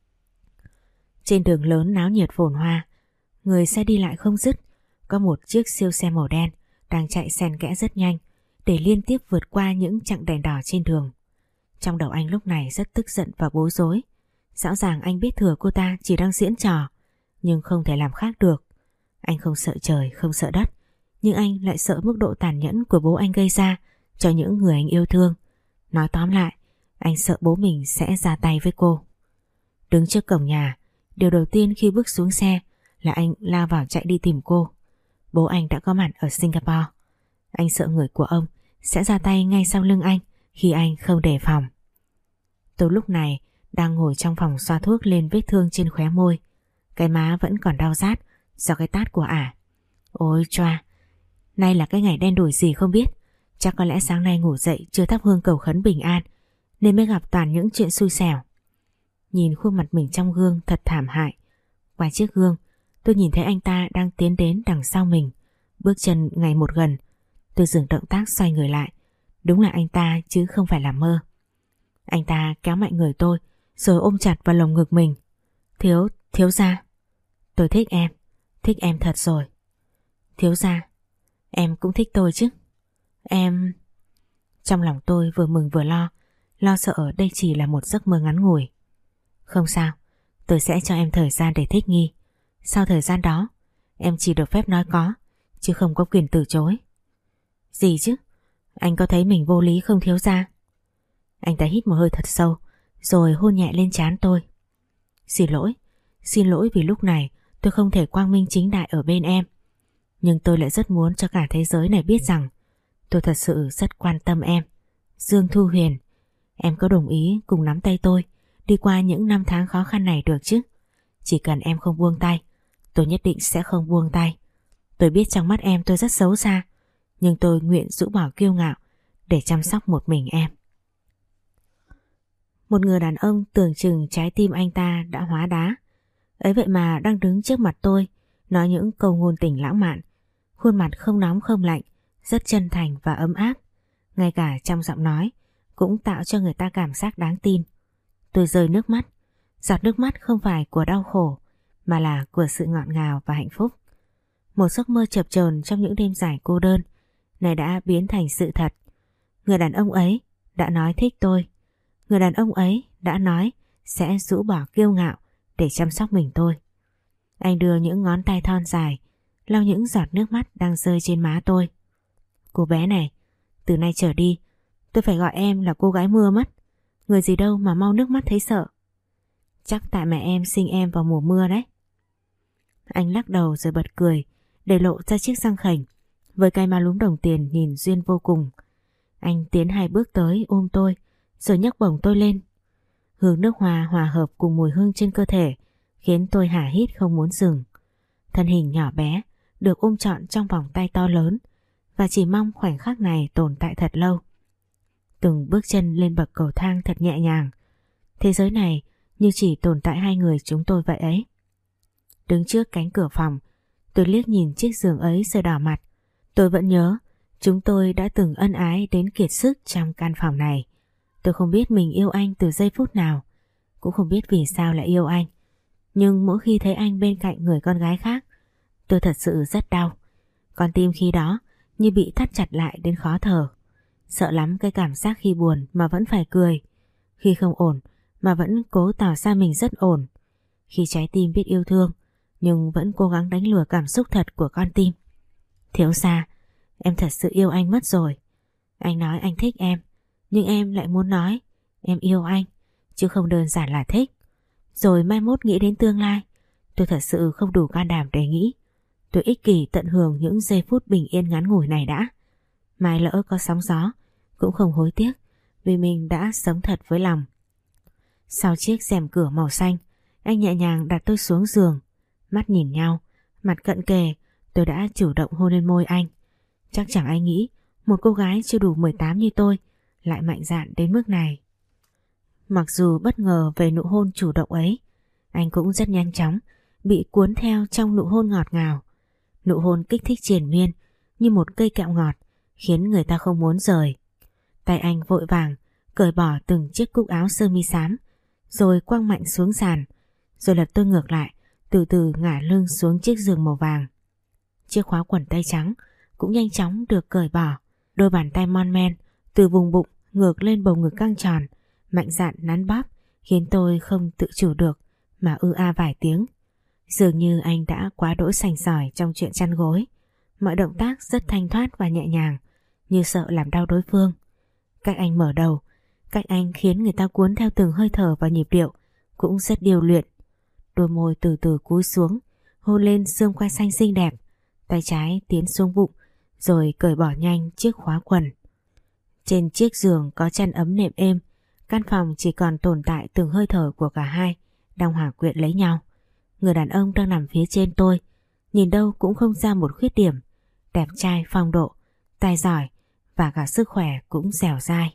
Trên đường lớn náo nhiệt phồn hoa, người xe đi lại không dứt. Có một chiếc siêu xe màu đen đang chạy xen kẽ rất nhanh để liên tiếp vượt qua những chặng đèn đỏ trên đường. Trong đầu anh lúc này rất tức giận và bối rối. Rõ ràng anh biết thừa cô ta chỉ đang diễn trò, nhưng không thể làm khác được. Anh không sợ trời, không sợ đất, nhưng anh lại sợ mức độ tàn nhẫn của bố anh gây ra cho những người anh yêu thương. Nói tóm lại, anh sợ bố mình sẽ ra tay với cô. Đứng trước cổng nhà, điều đầu tiên khi bước xuống xe là anh lao vào chạy đi tìm cô. Bố anh đã có mặt ở Singapore. Anh sợ người của ông sẽ ra tay ngay sau lưng anh khi anh không đề phòng. Tôi lúc này đang ngồi trong phòng xoa thuốc lên vết thương trên khóe môi. Cái má vẫn còn đau rát do cái tát của ả. Ôi choa, nay là cái ngày đen đủi gì không biết. Chắc có lẽ sáng nay ngủ dậy chưa thắp hương cầu khấn bình an nên mới gặp toàn những chuyện xui xẻo. Nhìn khuôn mặt mình trong gương thật thảm hại. Qua chiếc gương, tôi nhìn thấy anh ta đang tiến đến đằng sau mình, bước chân ngày một gần. Tôi dừng động tác xoay người lại. Đúng là anh ta chứ không phải là mơ. Anh ta kéo mạnh người tôi rồi ôm chặt vào lồng ngực mình. Thiếu gia. Tôi thích em thật rồi. Thiếu gia, em cũng thích tôi chứ? Em... Trong lòng tôi vừa mừng vừa lo sợ đây chỉ là một giấc mơ ngắn ngủi. Không sao, tôi sẽ cho em thời gian để thích nghi. Sau thời gian đó, em chỉ được phép nói có, chứ không có quyền từ chối. Gì chứ? Anh có thấy mình vô lý không thiếu gia? Anh ta hít một hơi thật sâu, rồi hôn nhẹ lên trán tôi. Xin lỗi vì lúc này tôi không thể quang minh chính đại ở bên em. Nhưng tôi lại rất muốn cho cả thế giới này biết rằng tôi thật sự rất quan tâm em. Dương Thu Huyền, em có đồng ý cùng nắm tay tôi đi qua những năm tháng khó khăn này được chứ? Chỉ cần em không buông tay, tôi nhất định sẽ không buông tay. Tôi biết trong mắt em tôi rất xấu xa, nhưng tôi nguyện rũ bỏ kiêu ngạo để chăm sóc một mình em. Một người đàn ông tưởng chừng trái tim anh ta đã hóa đá. Ấy vậy mà đang đứng trước mặt tôi nói những câu ngôn tình lãng mạn. Khuôn mặt không nóng không lạnh, rất chân thành và ấm áp. Ngay cả trong giọng nói cũng tạo cho người ta cảm giác đáng tin. Tôi rơi nước mắt. Giọt nước mắt không phải của đau khổ mà là của sự ngọt ngào và hạnh phúc. Một giấc mơ chập chờn trong những đêm dài cô đơn này đã biến thành sự thật. Người đàn ông ấy đã nói thích tôi. Người đàn ông ấy đã nói sẽ rũ bỏ kiêu ngạo để chăm sóc mình tôi. Anh đưa những ngón tay thon dài lau những giọt nước mắt đang rơi trên má tôi. Cô bé này, từ nay trở đi tôi phải gọi em là cô gái mưa mất. Người gì đâu mà mau nước mắt thấy sợ. Chắc tại mẹ em sinh em vào mùa mưa đấy. Anh lắc đầu rồi bật cười, để lộ ra chiếc răng khểnh với cái má lúm đồng tiền nhìn duyên vô cùng. Anh tiến 2 bước tới ôm tôi rồi nhấc bổng tôi lên. Hương nước hoa hòa hợp cùng mùi hương trên cơ thể khiến tôi hả hít không muốn dừng. Thân hình nhỏ bé được ôm trọn trong vòng tay to lớn và chỉ mong khoảnh khắc này tồn tại thật lâu. Từng bước chân lên bậc cầu thang thật nhẹ nhàng. Thế giới này như chỉ tồn tại 2 người chúng tôi vậy ấy. Đứng trước cánh cửa phòng, tôi liếc nhìn chiếc giường ấy rồi đỏ mặt. Tôi vẫn nhớ chúng tôi đã từng ân ái đến kiệt sức trong căn phòng này. Tôi không biết mình yêu anh từ giây phút nào, cũng không biết vì sao lại yêu anh. Nhưng mỗi khi thấy anh bên cạnh người con gái khác, tôi thật sự rất đau. Con tim khi đó như bị thắt chặt lại đến khó thở. Sợ lắm cái cảm giác khi buồn mà vẫn phải cười, khi không ổn mà vẫn cố tỏ ra mình rất ổn, khi trái tim biết yêu thương nhưng vẫn cố gắng đánh lừa cảm xúc thật của con tim. Thiếu gia, em thật sự yêu anh mất rồi. Anh nói anh thích em, nhưng em lại muốn nói em yêu anh, chứ không đơn giản là thích. Rồi mai mốt nghĩ đến tương lai, tôi thật sự không đủ can đảm để nghĩ. Tôi ích kỷ tận hưởng những giây phút bình yên ngắn ngủi này đã. Mai lỡ có sóng gió cũng không hối tiếc, vì mình đã sống thật với lòng. Sau chiếc rèm cửa màu xanh, anh nhẹ nhàng đặt tôi xuống giường. Mắt nhìn nhau, mặt cận kề, tôi đã chủ động hôn lên môi anh. Chắc chẳng ai nghĩ một cô gái chưa đủ 18 như tôi lại mạnh dạn đến mức này. Mặc dù bất ngờ về nụ hôn chủ động ấy, anh cũng rất nhanh chóng bị cuốn theo trong nụ hôn ngọt ngào. Nụ hôn kích thích triền miên như một cây kẹo ngọt, khiến người ta không muốn rời. Tay anh vội vàng cởi bỏ từng chiếc cúc áo sơ mi xám, rồi quăng mạnh xuống sàn, rồi lật tôi ngược lại, từ từ ngả lưng xuống chiếc giường màu vàng. Chiếc khóa quần tây trắng cũng nhanh chóng được cởi bỏ. Đôi bàn tay mon men từ vùng bụng ngược lên bầu ngực căng tròn, mạnh dạn nắn bóp, khiến tôi không tự chủ được mà ư a vài tiếng. Dường như anh đã quá đỗi sành sỏi trong chuyện chăn gối. Mọi động tác rất thanh thoát và nhẹ nhàng, như sợ làm đau đối phương. Cách anh mở đầu, cách anh khiến người ta cuốn theo từng hơi thở và nhịp điệu cũng rất điêu luyện. Đôi môi từ từ cúi xuống, hôn lên xương quai xanh xinh đẹp, tay trái tiến xuống bụng, rồi cởi bỏ nhanh chiếc khóa quần. Trên chiếc giường có chăn ấm nệm êm, căn phòng chỉ còn tồn tại từng hơi thở của cả hai đang hòa quyện lấy nhau. Người đàn ông đang nằm phía trên tôi, nhìn đâu cũng không ra một khuyết điểm, đẹp trai phong độ, tài giỏi và cả sức khỏe cũng dẻo dai.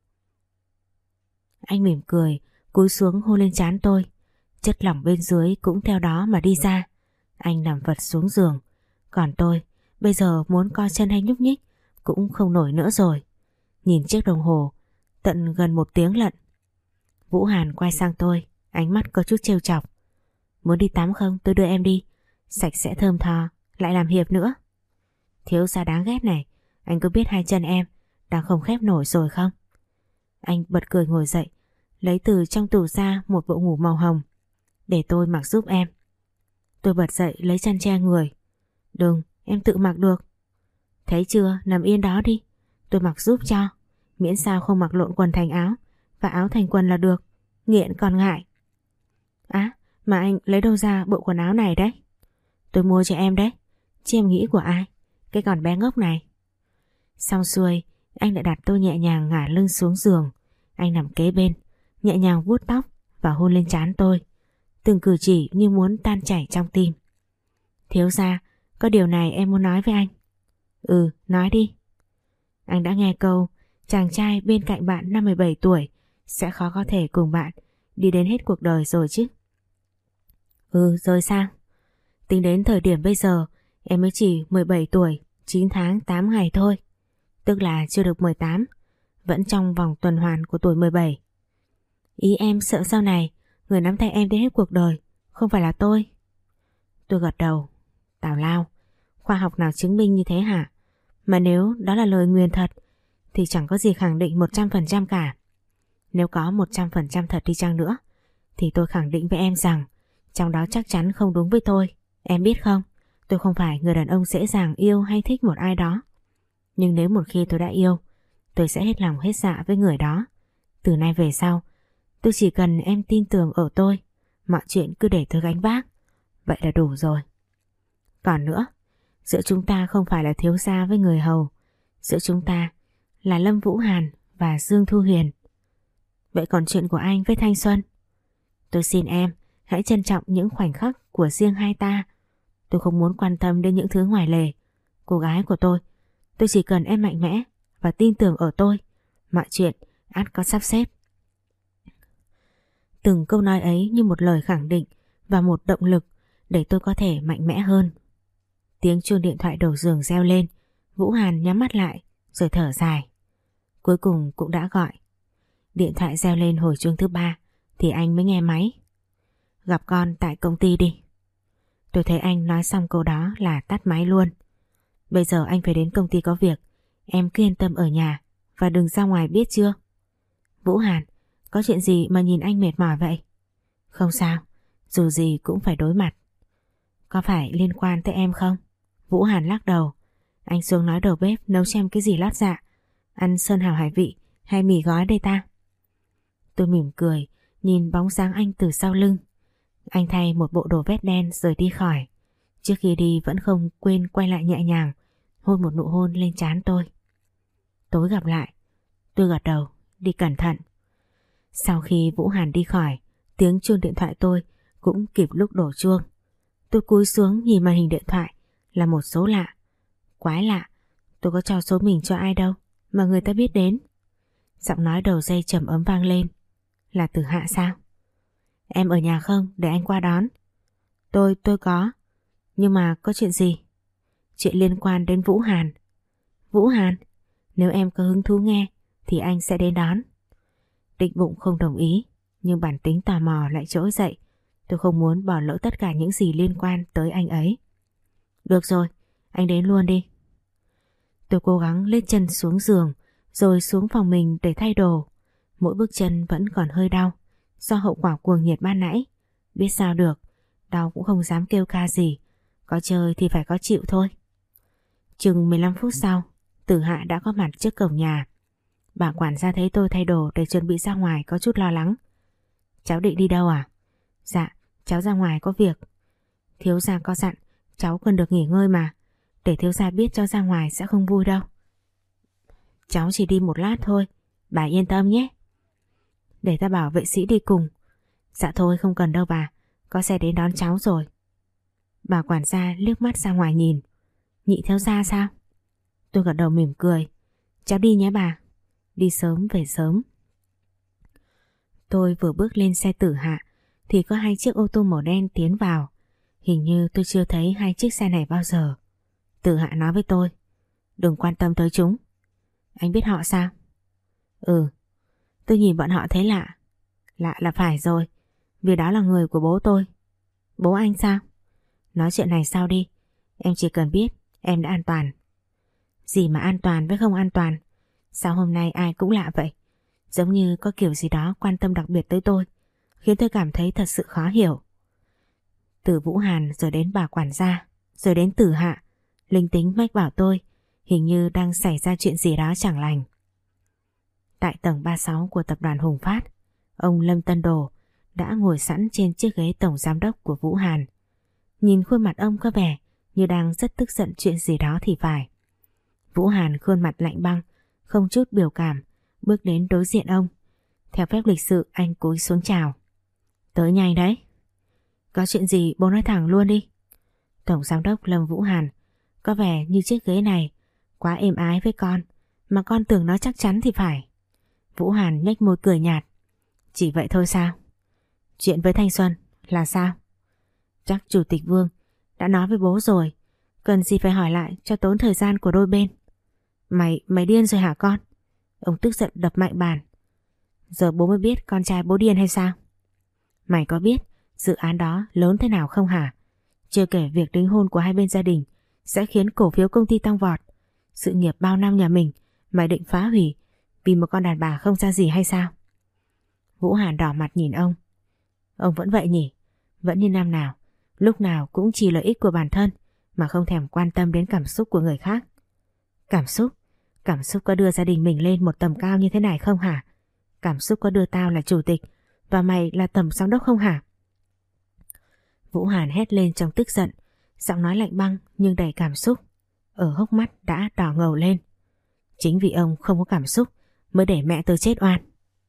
Anh mỉm cười, cúi xuống hôn lên trán tôi, chất lỏng bên dưới cũng theo đó mà đi ra. Anh nằm vật xuống giường, còn tôi bây giờ muốn co chân hay nhúc nhích cũng không nổi nữa rồi. Nhìn chiếc đồng hồ, tận gần 1 tiếng lận. Vũ Hàn quay sang tôi, ánh mắt có chút trêu chọc. Muốn đi tắm không, tôi đưa em đi. Sạch sẽ thơm tho, lại làm hiệp nữa. Thiếu gia đáng ghét này, anh có biết hai chân em đang không khép nổi rồi không? Anh bật cười ngồi dậy, lấy từ trong tủ ra một bộ ngủ màu hồng. Để tôi mặc giúp em. Tôi bật dậy lấy chăn che người. Đừng, em tự mặc được. Thấy chưa, nằm yên đó đi, tôi mặc giúp cho. Miễn sao không mặc lộn quần thành áo và áo thành quần là được. Nghiện còn ngại. Á, mà anh lấy đâu ra bộ quần áo này đấy? Tôi mua cho em đấy. Chứ em nghĩ của ai, cái con bé ngốc này. Xong xuôi, anh đã đặt tôi nhẹ nhàng ngả lưng xuống giường. Anh nằm kế bên, nhẹ nhàng vuốt tóc và hôn lên trán tôi. Từng cử chỉ như muốn tan chảy trong tim. Thiếu gia, có điều này em muốn nói với anh. Ừ, nói đi. Anh đã nghe câu chàng trai bên cạnh bạn năm 17 tuổi sẽ khó có thể cùng bạn đi đến hết cuộc đời rồi chứ. Ừ, rồi sao? Tính đến thời điểm bây giờ em mới chỉ 17 tuổi 9 tháng 8 ngày thôi. Tức là chưa được 18, vẫn trong vòng tuần hoàn của tuổi 17. Ý em sợ sau này người nắm tay em đến hết cuộc đời không phải là tôi. Tôi gật đầu. Tào lao, khoa học nào chứng minh như thế hả? Mà nếu đó là lời nguyền thật thì chẳng có gì khẳng định 100% cả. Nếu có 100% thật đi chăng nữa thì tôi khẳng định với em rằng trong đó chắc chắn không đúng với tôi. Em biết không, tôi không phải người đàn ông dễ dàng yêu hay thích một ai đó. Nhưng nếu một khi tôi đã yêu, tôi sẽ hết lòng hết dạ với người đó. Từ nay về sau, tôi chỉ cần em tin tưởng ở tôi, mọi chuyện cứ để tôi gánh vác. Vậy là đủ rồi. Còn nữa, giữa chúng ta không phải là thiếu gia với người hầu. Giữa chúng ta là Lâm Vũ Hàn và Dương Thu Huyền. Vậy còn chuyện của anh với Thanh Xuân? Tôi xin em, hãy trân trọng những khoảnh khắc của riêng hai ta. Tôi không muốn quan tâm đến những thứ ngoài lề. Cô gái của tôi chỉ cần em mạnh mẽ và tin tưởng ở tôi. Mọi chuyện ắt có sắp xếp. Từng câu nói ấy như một lời khẳng định và một động lực để tôi có thể mạnh mẽ hơn. Tiếng chuông điện thoại đầu giường reo lên. Vũ Hàn nhắm mắt lại rồi thở dài. Cuối cùng cũng đã gọi. Điện thoại reo lên hồi chuông thứ 3 thì anh mới nghe máy. Gặp con tại công ty đi. Tôi thấy anh nói xong câu đó là tắt máy luôn. Bây giờ anh phải đến công ty có việc. Em cứ yên tâm ở nhà và đừng ra ngoài biết chưa? Vũ Hàn, có chuyện gì mà nhìn anh mệt mỏi vậy? Không sao, dù gì cũng phải đối mặt. Có phải liên quan tới em không? Vũ Hàn lắc đầu. Anh xuống nói đầu bếp nấu cho em cái gì lót dạ. Ăn sơn hào hải vị hay mì gói đây ta? Tôi mỉm cười, nhìn bóng dáng anh từ sau lưng. Anh thay một bộ đồ vest đen rồi đi khỏi. Trước khi đi vẫn không quên quay lại nhẹ nhàng, hôn một nụ hôn lên trán tôi. Tối gặp lại. Tôi gật đầu, đi cẩn thận. Sau khi Vũ Hàn đi khỏi, tiếng chuông điện thoại tôi cũng kịp lúc đổ chuông. Tôi cúi xuống nhìn màn hình điện thoại là một số lạ. Quái lạ, tôi có cho số mình cho ai đâu mà người ta biết đến. Giọng nói đầu dây trầm ấm vang lên. Là Tử Hạ sao? Em ở nhà không, để anh qua đón. Tôi có. Nhưng mà có chuyện gì? Chuyện liên quan đến Vũ Hàn. Vũ Hàn? Nếu em có hứng thú nghe thì anh sẽ đến đón. Định bụng không đồng ý, nhưng bản tính tò mò lại trỗi dậy. Tôi không muốn bỏ lỡ tất cả những gì liên quan tới anh ấy. Được rồi, anh đến luôn đi. Tôi cố gắng lết chân xuống giường rồi xuống phòng mình để thay đồ. Mỗi bước chân vẫn còn hơi đau do hậu quả cuồng nhiệt ban nãy. Biết sao được, đau cũng không dám kêu ca gì. Có chơi thì phải có chịu thôi. Chừng 15 phút sau, Tử Hạ đã có mặt trước cổng nhà. Bà quản gia thấy tôi thay đồ để chuẩn bị ra ngoài có chút lo lắng. Cháu định đi đâu à? Dạ, cháu ra ngoài có việc. Thiếu gia có dặn, cháu cần được nghỉ ngơi mà. Để thiếu gia biết cho ra ngoài sẽ không vui đâu. Cháu chỉ đi một lát thôi, bà yên tâm nhé. Để ta bảo vệ sĩ đi cùng. Dạ thôi không cần đâu bà, có xe đến đón cháu rồi. Bà quản gia liếc mắt ra ngoài nhìn. Nhị thiếu gia sao? Tôi gật đầu mỉm cười. Cháu đi nhé bà. Đi sớm về sớm. Tôi vừa bước lên xe Tử Hạ thì có 2 chiếc ô tô màu đen tiến vào. Hình như tôi chưa thấy 2 chiếc xe này bao giờ. Tử Hạ nói với tôi, đừng quan tâm tới chúng. Anh biết họ sao? Ừ. Tôi nhìn bọn họ thấy lạ. Lạ là phải rồi, vì đó là người của bố tôi. Bố anh sao? Nói chuyện này sau đi. Em chỉ cần biết em đã an toàn. Gì mà an toàn với không an toàn? Sao hôm nay ai cũng lạ vậy? Giống như có kiểu gì đó quan tâm đặc biệt tới tôi, khiến tôi cảm thấy thật sự khó hiểu. Từ Vũ Hàn rồi đến bà quản gia, rồi đến Tử Hạ, linh tính mách bảo tôi hình như đang xảy ra chuyện gì đó chẳng lành. Tại tầng 36 của tập đoàn Hùng Phát, ông Lâm Tân Đồ đã ngồi sẵn trên chiếc ghế tổng giám đốc của Vũ Hàn. Nhìn khuôn mặt ông có vẻ như đang rất tức giận chuyện gì đó thì phải. Vũ Hàn khuôn mặt lạnh băng, không chút biểu cảm, bước đến đối diện ông. Theo phép lịch sự anh cúi xuống chào. Tới nhanh đấy. Có chuyện gì bố nói thẳng luôn đi. Tổng giám đốc Lâm Vũ Hàn, có vẻ như chiếc ghế này quá êm ái với con, mà con tưởng nó chắc chắn thì phải. Vũ Hàn nhếch môi cười nhạt. Chỉ vậy thôi sao? Chuyện với Thanh Xuân là sao? Chắc Chủ tịch Vương đã nói với bố rồi, cần gì phải hỏi lại cho tốn thời gian của đôi bên. Mày điên rồi hả con? Ông tức giận đập mạnh bàn. Giờ bố mới biết con trai bố điên hay sao? Mày có biết dự án đó lớn thế nào không hả? Chưa kể việc đính hôn của hai bên gia đình sẽ khiến cổ phiếu công ty tăng vọt. Sự nghiệp bao năm nhà mình mày định phá hủy vì một con đàn bà không ra gì hay sao? Vũ Hàn đỏ mặt nhìn ông. Ông vẫn vậy nhỉ? Vẫn như năm nào, lúc nào cũng chỉ lợi ích của bản thân mà không thèm quan tâm đến cảm xúc của người khác. Cảm xúc? Cảm xúc có đưa gia đình mình lên một tầm cao như thế này không hả? Cảm xúc có đưa tao là chủ tịch và mày là tổng giám đốc không hả? Vũ Hàn hét lên trong tức giận, giọng nói lạnh băng nhưng đầy cảm xúc. Ở hốc mắt đã đỏ ngầu lên. Chính vì ông không có cảm xúc mới để mẹ tôi chết oan.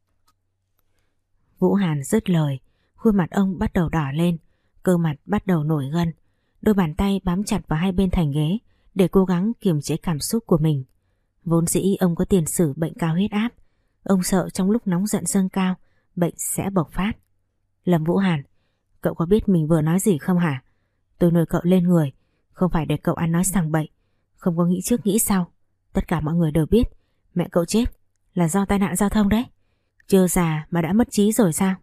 Vũ Hàn dứt lời, khuôn mặt ông bắt đầu đỏ lên, cơ mặt bắt đầu nổi gân, đôi bàn tay bám chặt vào hai bên thành ghế để cố gắng kiềm chế cảm xúc của mình. Vốn dĩ ông có tiền sử bệnh cao huyết áp, ông sợ trong lúc nóng giận dâng cao, bệnh sẽ bộc phát. Lâm Vũ Hàn, cậu có biết mình vừa nói gì không hả? Tôi nuôi cậu lên người, không phải để cậu ăn nói sằng bậy, không có nghĩ trước nghĩ sau. Tất cả mọi người đều biết mẹ cậu chết là do tai nạn giao thông đấy. Chưa già mà đã mất trí rồi sao?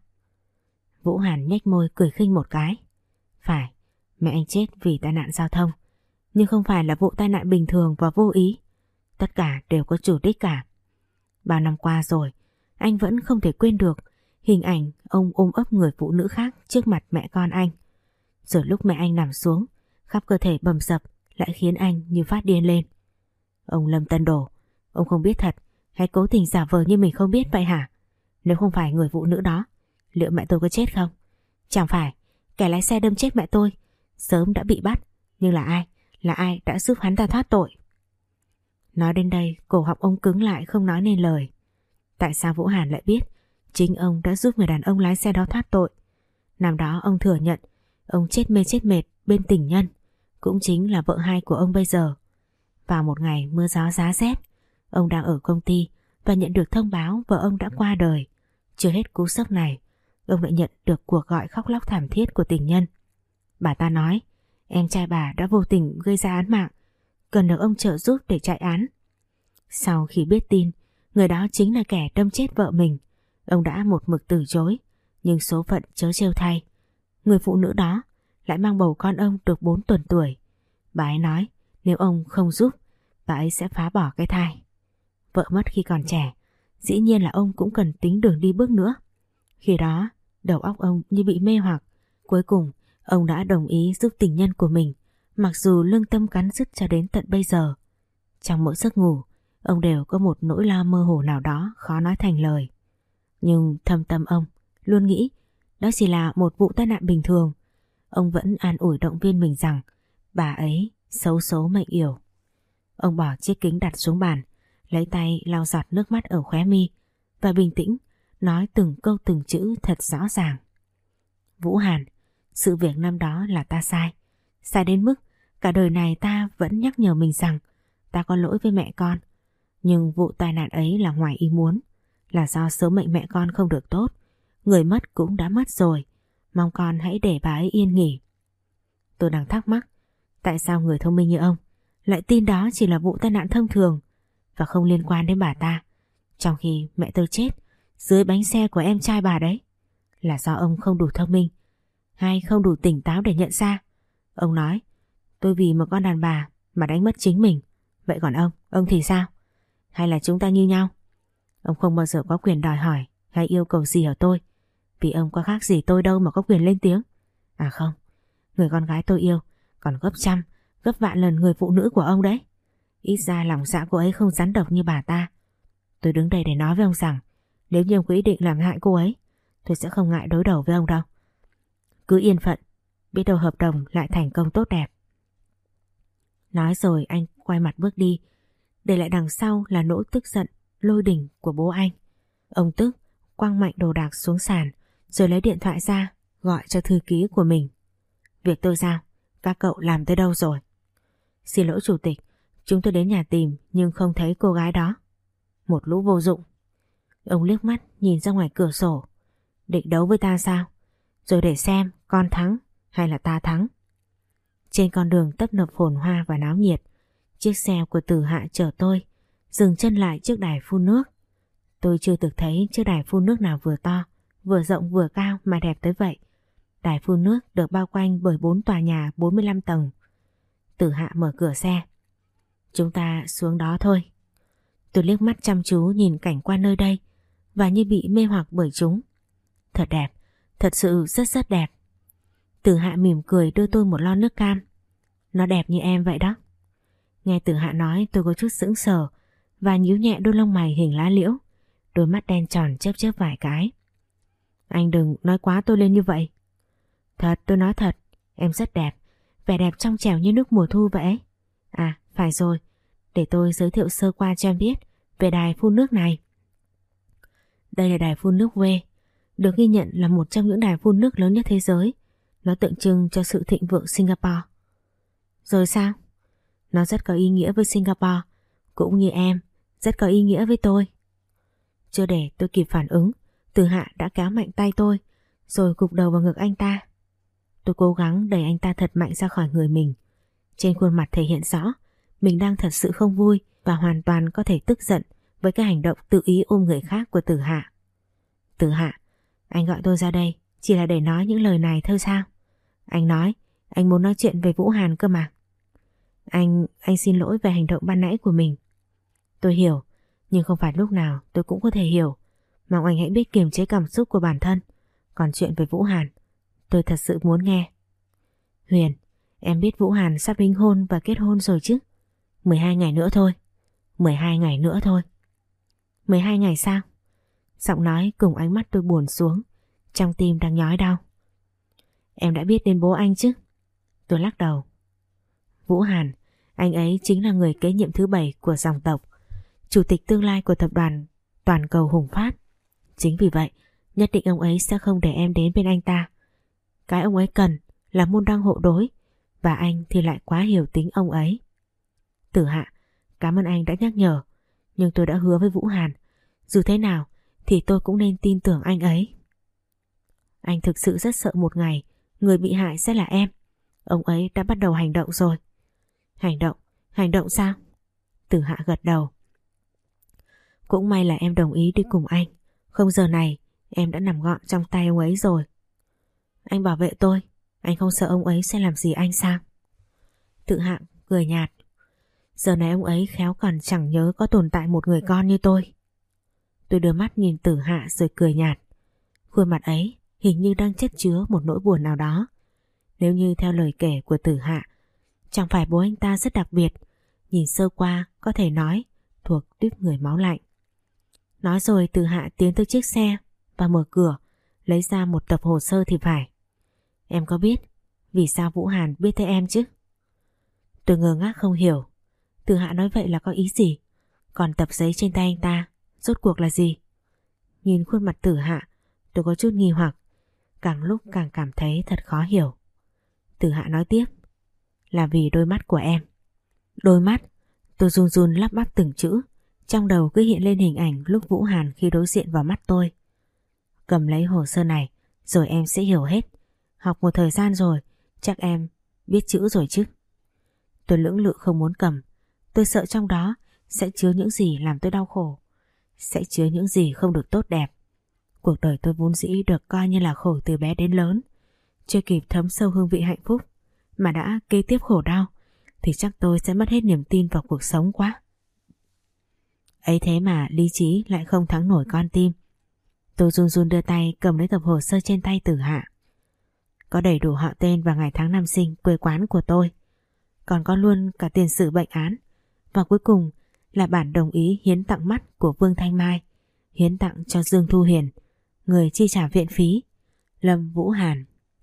Vũ Hàn nhếch môi cười khinh một cái. Phải, mẹ anh chết vì tai nạn giao thông, nhưng không phải là vụ tai nạn bình thường và vô ý. Tất cả đều có chủ đích cả. Bao năm qua rồi, anh vẫn không thể quên được hình ảnh ông ôm ấp người phụ nữ khác trước mặt mẹ con anh. Rồi lúc mẹ anh nằm xuống, khắp cơ thể bầm dập lại khiến anh như phát điên lên. Ông Lâm Tân Đồ, ông không biết thật hay cố tình giả vờ như mình không biết vậy hả? Nếu không phải người phụ nữ đó, liệu mẹ tôi có chết không? Chẳng phải kẻ lái xe đâm chết mẹ tôi sớm đã bị bắt, nhưng là ai? Là ai đã giúp hắn ta thoát tội? Nói đến đây, cổ họng ông cứng lại không nói nên lời. Tại sao Vũ Hàn lại biết chính ông đã giúp người đàn ông lái xe đó thoát tội? Năm đó ông thừa nhận ông chết mê chết mệt bên tình nhân, cũng chính là vợ hai của ông bây giờ. Vào một ngày mưa gió giá rét, ông đang ở công ty và nhận được thông báo vợ ông đã qua đời. Chưa hết cú sốc này, ông lại nhận được cuộc gọi khóc lóc thảm thiết của tình nhân. Bà ta nói em trai bà đã vô tình gây ra án mạng, cần được ông trợ giúp để chạy án. Sau khi biết tin người đó chính là kẻ đâm chết vợ mình, ông đã một mực từ chối. Nhưng số phận trớ trêu thay, người phụ nữ đó lại mang bầu con ông được 4 tuần tuổi. Bà ấy nói nếu ông không giúp, bà ấy sẽ phá bỏ cái thai. Vợ mất khi còn trẻ, dĩ nhiên là ông cũng cần tính đường đi bước nữa. Khi đó đầu óc ông như bị mê hoặc. Cuối cùng Ông đã đồng ý giúp tình nhân của mình, mặc dù lương tâm cắn rứt cho đến tận bây giờ. Trong mỗi giấc ngủ, ông đều có một nỗi lo mơ hồ nào đó khó nói thành lời. Nhưng thâm tâm ông luôn nghĩ đó chỉ là một vụ tai nạn bình thường. Ông vẫn an ủi động viên mình rằng bà ấy xấu số mệnh yểu. Ông bỏ chiếc kính đặt xuống bàn, lấy tay lau giọt nước mắt ở khóe mi và bình tĩnh nói từng câu từng chữ thật rõ ràng. Vũ Hàn, sự việc năm đó là ta sai. Sai đến mức cả đời này ta vẫn nhắc nhở mình rằng ta có lỗi với mẹ con. Nhưng vụ tai nạn ấy là ngoài ý muốn, là do số mệnh mẹ con không được tốt. Người mất cũng đã mất rồi, mong con hãy để bà ấy yên nghỉ. Tôi đang thắc mắc, tại sao người thông minh như ông lại tin đó chỉ là vụ tai nạn thông thường và không liên quan đến bà ta, trong khi mẹ tôi chết dưới bánh xe của em trai bà đấy. Là do ông không đủ thông minh hay không đủ tỉnh táo để nhận ra. Ông nói tôi vì một con đàn bà mà đánh mất chính mình. Vậy còn ông thì sao? Hay là chúng ta như nhau? Ông không bao giờ có quyền đòi hỏi hay yêu cầu gì ở tôi, vì ông có khác gì tôi đâu mà có quyền lên tiếng. À không, người con gái tôi yêu còn gấp trăm, gấp vạn lần người phụ nữ của ông đấy. Ít ra lòng dạ cô ấy không rắn độc như bà ta. Tôi đứng đây để nói với ông rằng nếu như ông có ý định làm hại cô ấy, tôi sẽ không ngại đối đầu với ông đâu. Cứ yên phận, biết đâu hợp đồng lại thành công tốt đẹp. Nói rồi anh quay mặt bước đi, để lại đằng sau là nỗi tức giận lôi đình của bố anh. Ông tức quăng mạnh đồ đạc xuống sàn, rồi lấy điện thoại ra gọi cho thư ký của mình. Việc tôi giao, các cậu làm tới đâu rồi? Xin lỗi chủ tịch, chúng tôi đến nhà tìm nhưng không thấy cô gái đó. Một lũ vô dụng. Ông liếc mắt nhìn ra ngoài cửa sổ. Định đấu với ta sao? Rồi để xem con thắng hay là ta thắng. Trên con đường tấp nập phồn hoa và náo nhiệt, chiếc xe của Tử Hạ chở tôi dừng chân lại trước đài phun nước. Tôi chưa từng thấy chiếc đài phun nước nào vừa to, vừa rộng vừa cao mà đẹp tới vậy. Đài phun nước được bao quanh bởi 4 tòa nhà 45 tầng. Tử Hạ mở cửa xe. Chúng ta xuống đó thôi. Tôi liếc mắt chăm chú nhìn cảnh quan nơi đây và như bị mê hoặc bởi chúng. Thật đẹp, thật sự rất rất đẹp. Tử Hạ mỉm cười đưa tôi một lon nước cam. Nó đẹp như em vậy đó. Nghe Tử Hạ nói tôi có chút sững sờ và nhíu nhẹ đôi lông mày hình lá liễu. Đôi mắt đen tròn chớp chớp vài cái. Anh đừng nói quá tôi lên như vậy. Thật, tôi nói thật, em rất đẹp, vẻ đẹp trong trẻo như nước mùa thu vậy. À, phải rồi, để tôi giới thiệu sơ qua cho em biết về đài phun nước này. Đây là đài phun nước V, được ghi nhận là một trong những đài phun nước lớn nhất thế giới. Nó tượng trưng cho sự thịnh vượng Singapore. Rồi sao? Nó rất có ý nghĩa với Singapore, cũng như em, rất có ý nghĩa với tôi. Chưa để tôi kịp phản ứng, Từ Hạ đã kéo mạnh tay tôi, rồi gục đầu vào ngực anh ta. Tôi cố gắng đẩy anh ta thật mạnh ra khỏi người mình. Trên khuôn mặt thể hiện rõ mình đang thật sự không vui và hoàn toàn có thể tức giận với cái hành động tự ý ôm người khác của Tử Hạ. Tử Hạ, anh gọi tôi ra đây chỉ là để nói những lời này thôi sao? Anh nói anh muốn nói chuyện về Vũ Hàn cơ mà. Anh xin lỗi về hành động ban nãy của mình. Tôi hiểu, nhưng không phải lúc nào tôi cũng có thể hiểu. Mong anh hãy biết kiềm chế cảm xúc của bản thân. Còn chuyện về Vũ Hàn, tôi thật sự muốn nghe. Huyền, em biết Vũ Hàn sắp đính hôn và kết hôn rồi chứ? 12 ngày nữa thôi. 12 ngày nữa thôi. 12 ngày sao? Giọng nói cùng ánh mắt tôi buồn xuống, trong tim đang nhói đau. Em đã biết đến bố anh chứ? Tôi lắc đầu. Vũ Hàn, anh ấy chính là người kế nhiệm thứ 7 của dòng tộc, chủ tịch tương lai của tập đoàn toàn cầu Hùng Phát. Chính vì vậy, nhất định ông ấy sẽ không để em đến bên anh ta. Cái ông ấy cần là môn đăng hộ đối, và anh thì lại quá hiểu tính ông ấy. Tử Hạ, cảm ơn anh đã nhắc nhở, nhưng tôi đã hứa với Vũ Hàn, dù thế nào thì tôi cũng nên tin tưởng anh ấy. Anh thực sự rất sợ một ngày người bị hại sẽ là em. Ông ấy đã bắt đầu hành động rồi. Hành động sao? Tử Hạ gật đầu. Cũng may là em đồng ý đi cùng anh, không giờ này em đã nằm gọn trong tay ông ấy rồi. Anh bảo vệ tôi, anh không sợ ông ấy sẽ làm gì anh sao? Tử Hạ cười nhạt. Giờ này ông ấy khéo còn chẳng nhớ có tồn tại một người con như tôi. Tôi đưa mắt nhìn Tử Hạ rồi cười nhạt. Khuôn mặt ấy hình như đang chất chứa một nỗi buồn nào đó. Nếu như theo lời kể của Tử Hạ, chẳng phải bố anh ta rất đặc biệt, nhìn sơ qua có thể nói thuộc tuýp người máu lạnh. Nói rồi Tử Hạ tiến tới chiếc xe và mở cửa, lấy ra một tập hồ sơ thì phải. Em có biết vì sao Vũ Hàn biết tới em chứ? Tôi ngơ ngác không hiểu. Tử Hạ nói vậy là có ý gì? Còn tập giấy trên tay anh ta rốt cuộc là gì? Nhìn khuôn mặt Tử Hạ, tôi có chút nghi hoặc, càng lúc càng cảm thấy thật khó hiểu. Tử Hạ nói tiếp, là vì đôi mắt của em. Đôi mắt? Tôi run run lắp bắp từng chữ, trong đầu cứ hiện lên hình ảnh lúc Vũ Hàn khi đối diện vào mắt tôi. Cầm lấy hồ sơ này rồi em sẽ hiểu hết. Học một thời gian rồi, chắc em biết chữ rồi chứ. Tôi lưỡng lự không muốn cầm. Tôi sợ trong đó sẽ chứa những gì làm tôi đau khổ, sẽ chứa những gì không được tốt đẹp. Cuộc đời tôi vốn dĩ được coi như là khổ từ bé đến lớn, chưa kịp thấm sâu hương vị hạnh phúc mà đã kế tiếp khổ đau, thì chắc tôi sẽ mất hết niềm tin vào cuộc sống quá. Ấy thế mà lý trí lại không thắng nổi con tim. Tôi run run đưa tay cầm lấy tập hồ sơ trên tay Tử Hạ. Có đầy đủ họ tên và ngày tháng năm sinh, quê quán của tôi, còn có luôn cả tiền sử bệnh án, và cuối cùng là bản đồng ý hiến tặng mắt của Vương Thanh Mai, hiến tặng cho Dương Thu Hiền, người chi trả viện phí, Lâm Vũ Hàn.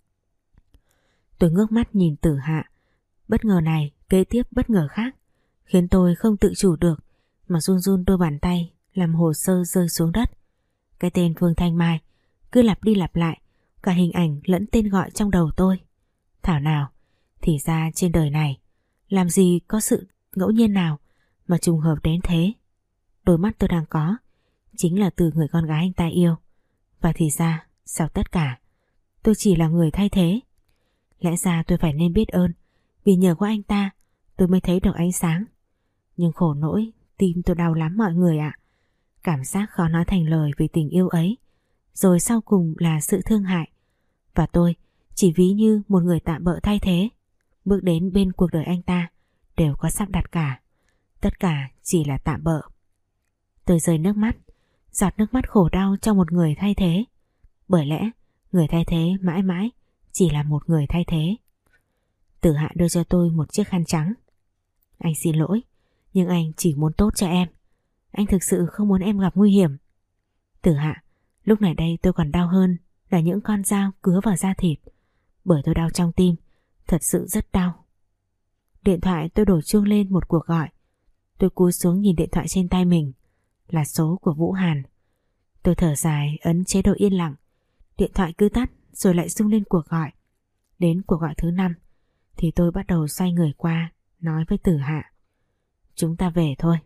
Tôi ngước mắt nhìn Tử Hạ. Bất ngờ này kế tiếp bất ngờ khác, khiến tôi không tự chủ được mà run run đôi bàn tay làm hồ sơ rơi xuống đất. Cái tên Vương Thanh Mai cứ lặp đi lặp lại, cả hình ảnh lẫn tên gọi trong đầu tôi. Thảo nào, thì ra trên đời này làm gì có sự ngẫu nhiên nào mà trùng hợp đến thế. Đôi mắt tôi đang có chính là từ người con gái anh ta yêu, và thì ra sau tất cả tôi chỉ là người thay thế. Lẽ ra tôi phải nên biết ơn, vì nhờ có anh ta tôi mới thấy được ánh sáng. Nhưng khổ nỗi tim tôi đau lắm mọi người ạ. Cảm giác khó nói thành lời vì tình yêu ấy, rồi sau cùng là sự thương hại. Và tôi chỉ ví như một người tạm bợ thay thế, bước đến bên cuộc đời anh ta đều có sắp đặt cả. Tất cả chỉ là tạm bợ. Tôi rơi nước mắt, giọt nước mắt khổ đau cho một người thay thế. Bởi lẽ người thay thế mãi mãi chỉ là một người thay thế. Tử Hạ đưa cho tôi một chiếc khăn trắng. Anh xin lỗi, nhưng anh chỉ muốn tốt cho em. Anh thực sự không muốn em gặp nguy hiểm. Tử Hạ, lúc này đây tôi còn đau hơn là những con dao cứa vào da thịt, bởi tôi đau trong tim, thật sự rất đau. Điện thoại tôi đổ chuông lên một cuộc gọi. Tôi cúi xuống nhìn điện thoại trên tay mình, là số của Vũ Hàn. Tôi thở dài ấn chế độ yên lặng. Điện thoại cứ tắt rồi lại rung lên cuộc gọi. Đến cuộc gọi thứ 5 thì tôi bắt đầu xoay người qua, nói với Tử Hạ, chúng ta về thôi.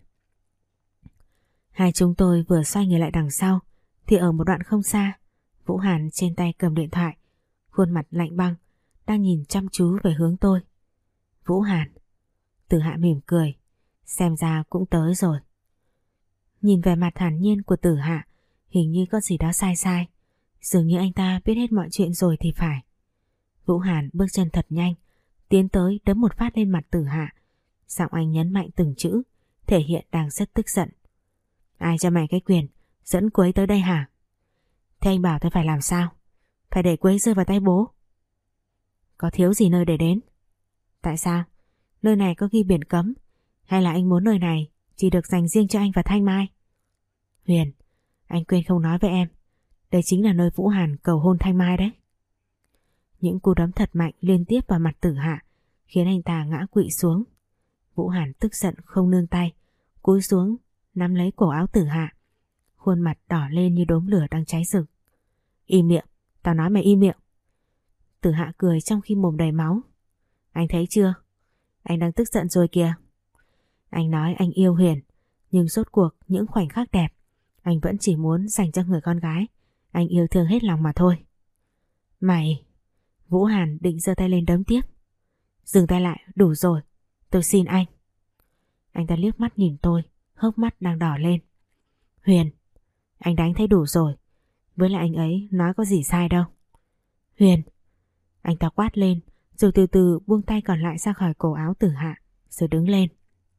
Hai chúng tôi vừa xoay người lại đằng sau thì ở một đoạn không xa, Vũ Hàn trên tay cầm điện thoại, khuôn mặt lạnh băng, đang nhìn chăm chú về hướng tôi. Vũ Hàn. Tử Hạ mỉm cười, xem ra cũng tới rồi. Nhìn vẻ mặt thản nhiên của Tử Hạ, hình như có gì đó sai sai, dường như anh ta biết hết mọi chuyện rồi thì phải. Vũ Hàn bước chân thật nhanh, tiến tới đấm một phát lên mặt Tử Hạ. Giọng anh nhấn mạnh từng chữ, thể hiện đang rất tức giận. Ai cho mày cái quyền dẫn cô ấy tới đây hả? Thế anh bảo tôi phải làm sao? Phải để cô ấy rơi vào tay bố? Có thiếu gì nơi để đến? Tại sao? Nơi này có ghi biển cấm, hay là anh muốn nơi này chỉ được dành riêng cho anh và Thanh Mai? Huyền, anh quên không nói với em, đây chính là nơi Vũ Hàn cầu hôn Thanh Mai đấy. Những cú đấm thật mạnh liên tiếp vào mặt Tử Hạ khiến anh ta ngã quỵ xuống. Vũ Hàn tức giận không nương tay, cúi xuống nắm lấy cổ áo Tử Hạ, khuôn mặt đỏ lên như đốm lửa đang cháy rực. Im miệng, tao nói mày im miệng. Tử Hạ cười trong khi mồm đầy máu. Anh thấy chưa? Anh đang tức giận rồi kìa. Anh nói anh yêu Huyền, nhưng rốt cuộc những khoảnh khắc đẹp anh vẫn chỉ muốn dành cho người con gái anh yêu thương hết lòng mà thôi. Mày... Vũ Hàn định giơ tay lên đấm tiếp. Dừng tay lại, đủ rồi, tôi xin anh. Anh ta liếc mắt nhìn tôi, hốc mắt đang đỏ lên. Huyền, anh đánh thấy đủ rồi, với lại anh ấy nói có gì sai đâu. Huyền, anh ta quát lên, rồi từ từ buông tay còn lại ra khỏi cổ áo Tử Hạ, rồi đứng lên.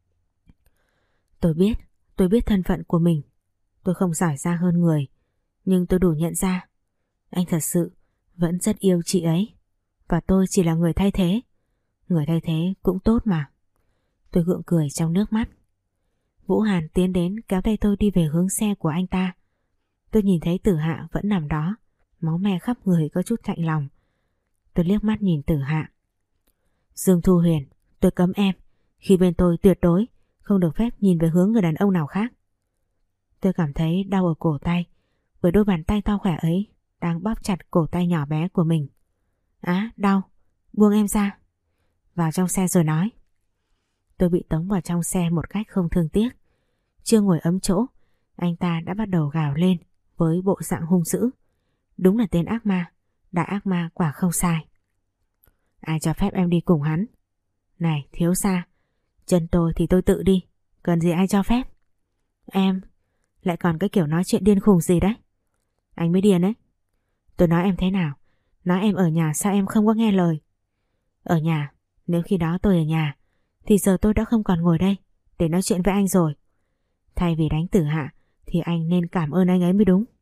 Tôi biết thân phận của mình. Tôi không giỏi giang hơn người, nhưng tôi đủ nhận ra anh thật sự vẫn rất yêu chị ấy. Và tôi chỉ là người thay thế. Người thay thế cũng tốt mà. Tôi gượng cười trong nước mắt. Vũ Hàn tiến đến kéo tay tôi đi về hướng xe của anh ta. Tôi nhìn thấy Tử Hạ vẫn nằm đó, máu me khắp người có chút chạnh lòng. Tôi liếc mắt nhìn Tử Hạ. Dương Thu Huyền, tôi cấm em, khi bên tôi tuyệt đối không được phép nhìn về hướng người đàn ông nào khác. Tôi cảm thấy đau ở cổ tay, với đôi bàn tay to khỏe ấy đang bóp chặt cổ tay nhỏ bé của mình. Á, đau, buông em ra. Vào trong xe rồi nói. Tôi bị tống vào trong xe một cách không thương tiếc. Chưa ngồi ấm chỗ, anh ta đã bắt đầu gào lên với bộ dạng hung dữ. Đúng là tên ác ma, đại ác ma quả không sai. Ai cho phép em đi cùng hắn? Này thiếu gia, chân tôi thì tôi tự đi, cần gì ai cho phép? Em, lại còn cái kiểu nói chuyện điên khùng gì đấy? Anh mới điên đấy. Tôi nói em thế nào? Nói em ở nhà sao em không có nghe lời? Ở nhà, nếu khi đó tôi ở nhà thì giờ tôi đã không còn ngồi đây để nói chuyện với anh rồi. Thay vì đánh Tử Hạ thì anh nên cảm ơn anh ấy mới đúng.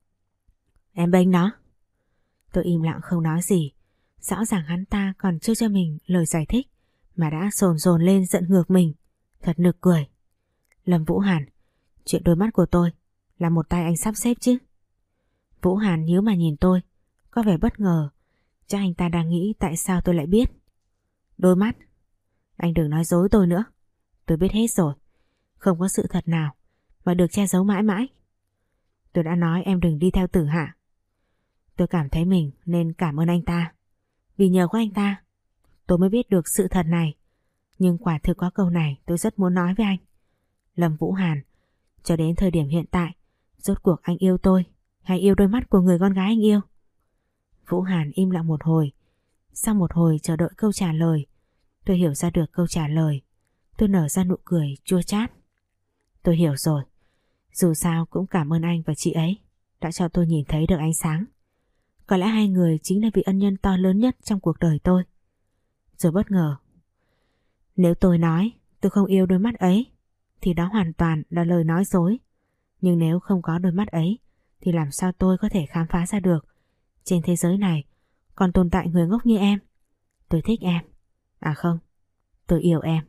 Em bênh nó. Tôi im lặng không nói gì. Rõ ràng hắn ta còn chưa cho mình lời giải thích mà đã dồn lên giận ngược mình. Thật nực cười. Lâm Vũ Hàn, chuyện đôi mắt của tôi là một tay anh sắp xếp chứ? Vũ Hàn nhíu mà nhìn tôi, có vẻ bất ngờ. Chắc anh ta đang nghĩ tại sao tôi lại biết. Đôi mắt? Anh đừng nói dối tôi nữa. Tôi biết hết rồi. Không có sự thật nào mà được che giấu mãi mãi. Tôi đã nói em đừng đi theo Tử Hạ. Tôi cảm thấy mình nên cảm ơn anh ta. Vì nhờ có anh ta tôi mới biết được sự thật này. Nhưng quả thực có câu này tôi rất muốn nói với anh. Lâm Vũ Hàn, cho đến thời điểm hiện tại, rốt cuộc anh yêu tôi hay yêu đôi mắt của người con gái anh yêu? Vũ Hàn im lặng một hồi. Sau một hồi chờ đợi câu trả lời, tôi hiểu ra được câu trả lời. Tôi nở ra nụ cười chua chát. Tôi hiểu rồi. Dù sao cũng cảm ơn anh và chị ấy đã cho tôi nhìn thấy được ánh sáng. Có lẽ hai người chính là vị ân nhân to lớn nhất trong cuộc đời tôi. Rồi bất ngờ. Nếu tôi nói tôi không yêu đôi mắt ấy thì đó hoàn toàn là lời nói dối. Nhưng nếu không có đôi mắt ấy thì làm sao tôi có thể khám phá ra được trên thế giới này còn tồn tại người ngốc như em. Tôi thích em. À không, tôi yêu em.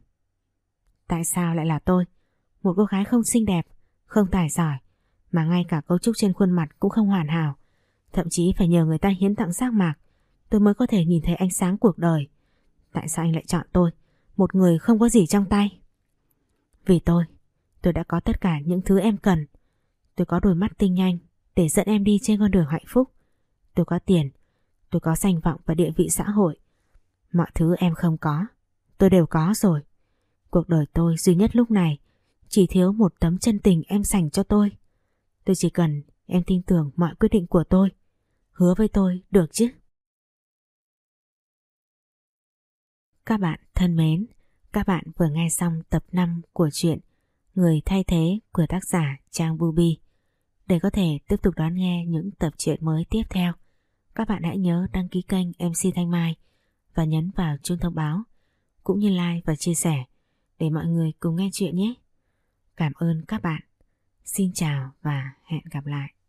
Tại sao lại là tôi, một cô gái không xinh đẹp, không tài giỏi, mà ngay cả cấu trúc trên khuôn mặt cũng không hoàn hảo, thậm chí phải nhờ người ta hiến tặng giác mạc tôi mới có thể nhìn thấy ánh sáng cuộc đời? Tại sao anh lại chọn tôi, một người không có gì trong tay? Vì tôi đã có tất cả những thứ em cần. Tôi có đôi mắt tinh nhanh để dẫn em đi trên con đường hạnh phúc. Tôi có tiền, tôi có danh vọng và địa vị xã hội. Mọi thứ em không có, tôi đều có rồi. Cuộc đời tôi duy nhất lúc này chỉ thiếu một tấm chân tình em dành cho tôi. Tôi chỉ cần em tin tưởng mọi quyết định của tôi. Hứa với tôi được chứ? Các bạn thân mến, các bạn vừa nghe xong tập 5 của truyện Người Thay Thế của tác giả Trang Bubi. Để có thể tiếp tục đón nghe những tập truyện mới tiếp theo, các bạn hãy nhớ đăng ký kênh MC Thanh Mai và nhấn vào chuông thông báo, cũng như like và chia sẻ để mọi người cùng nghe chuyện nhé. Cảm ơn các bạn. Xin chào và hẹn gặp lại.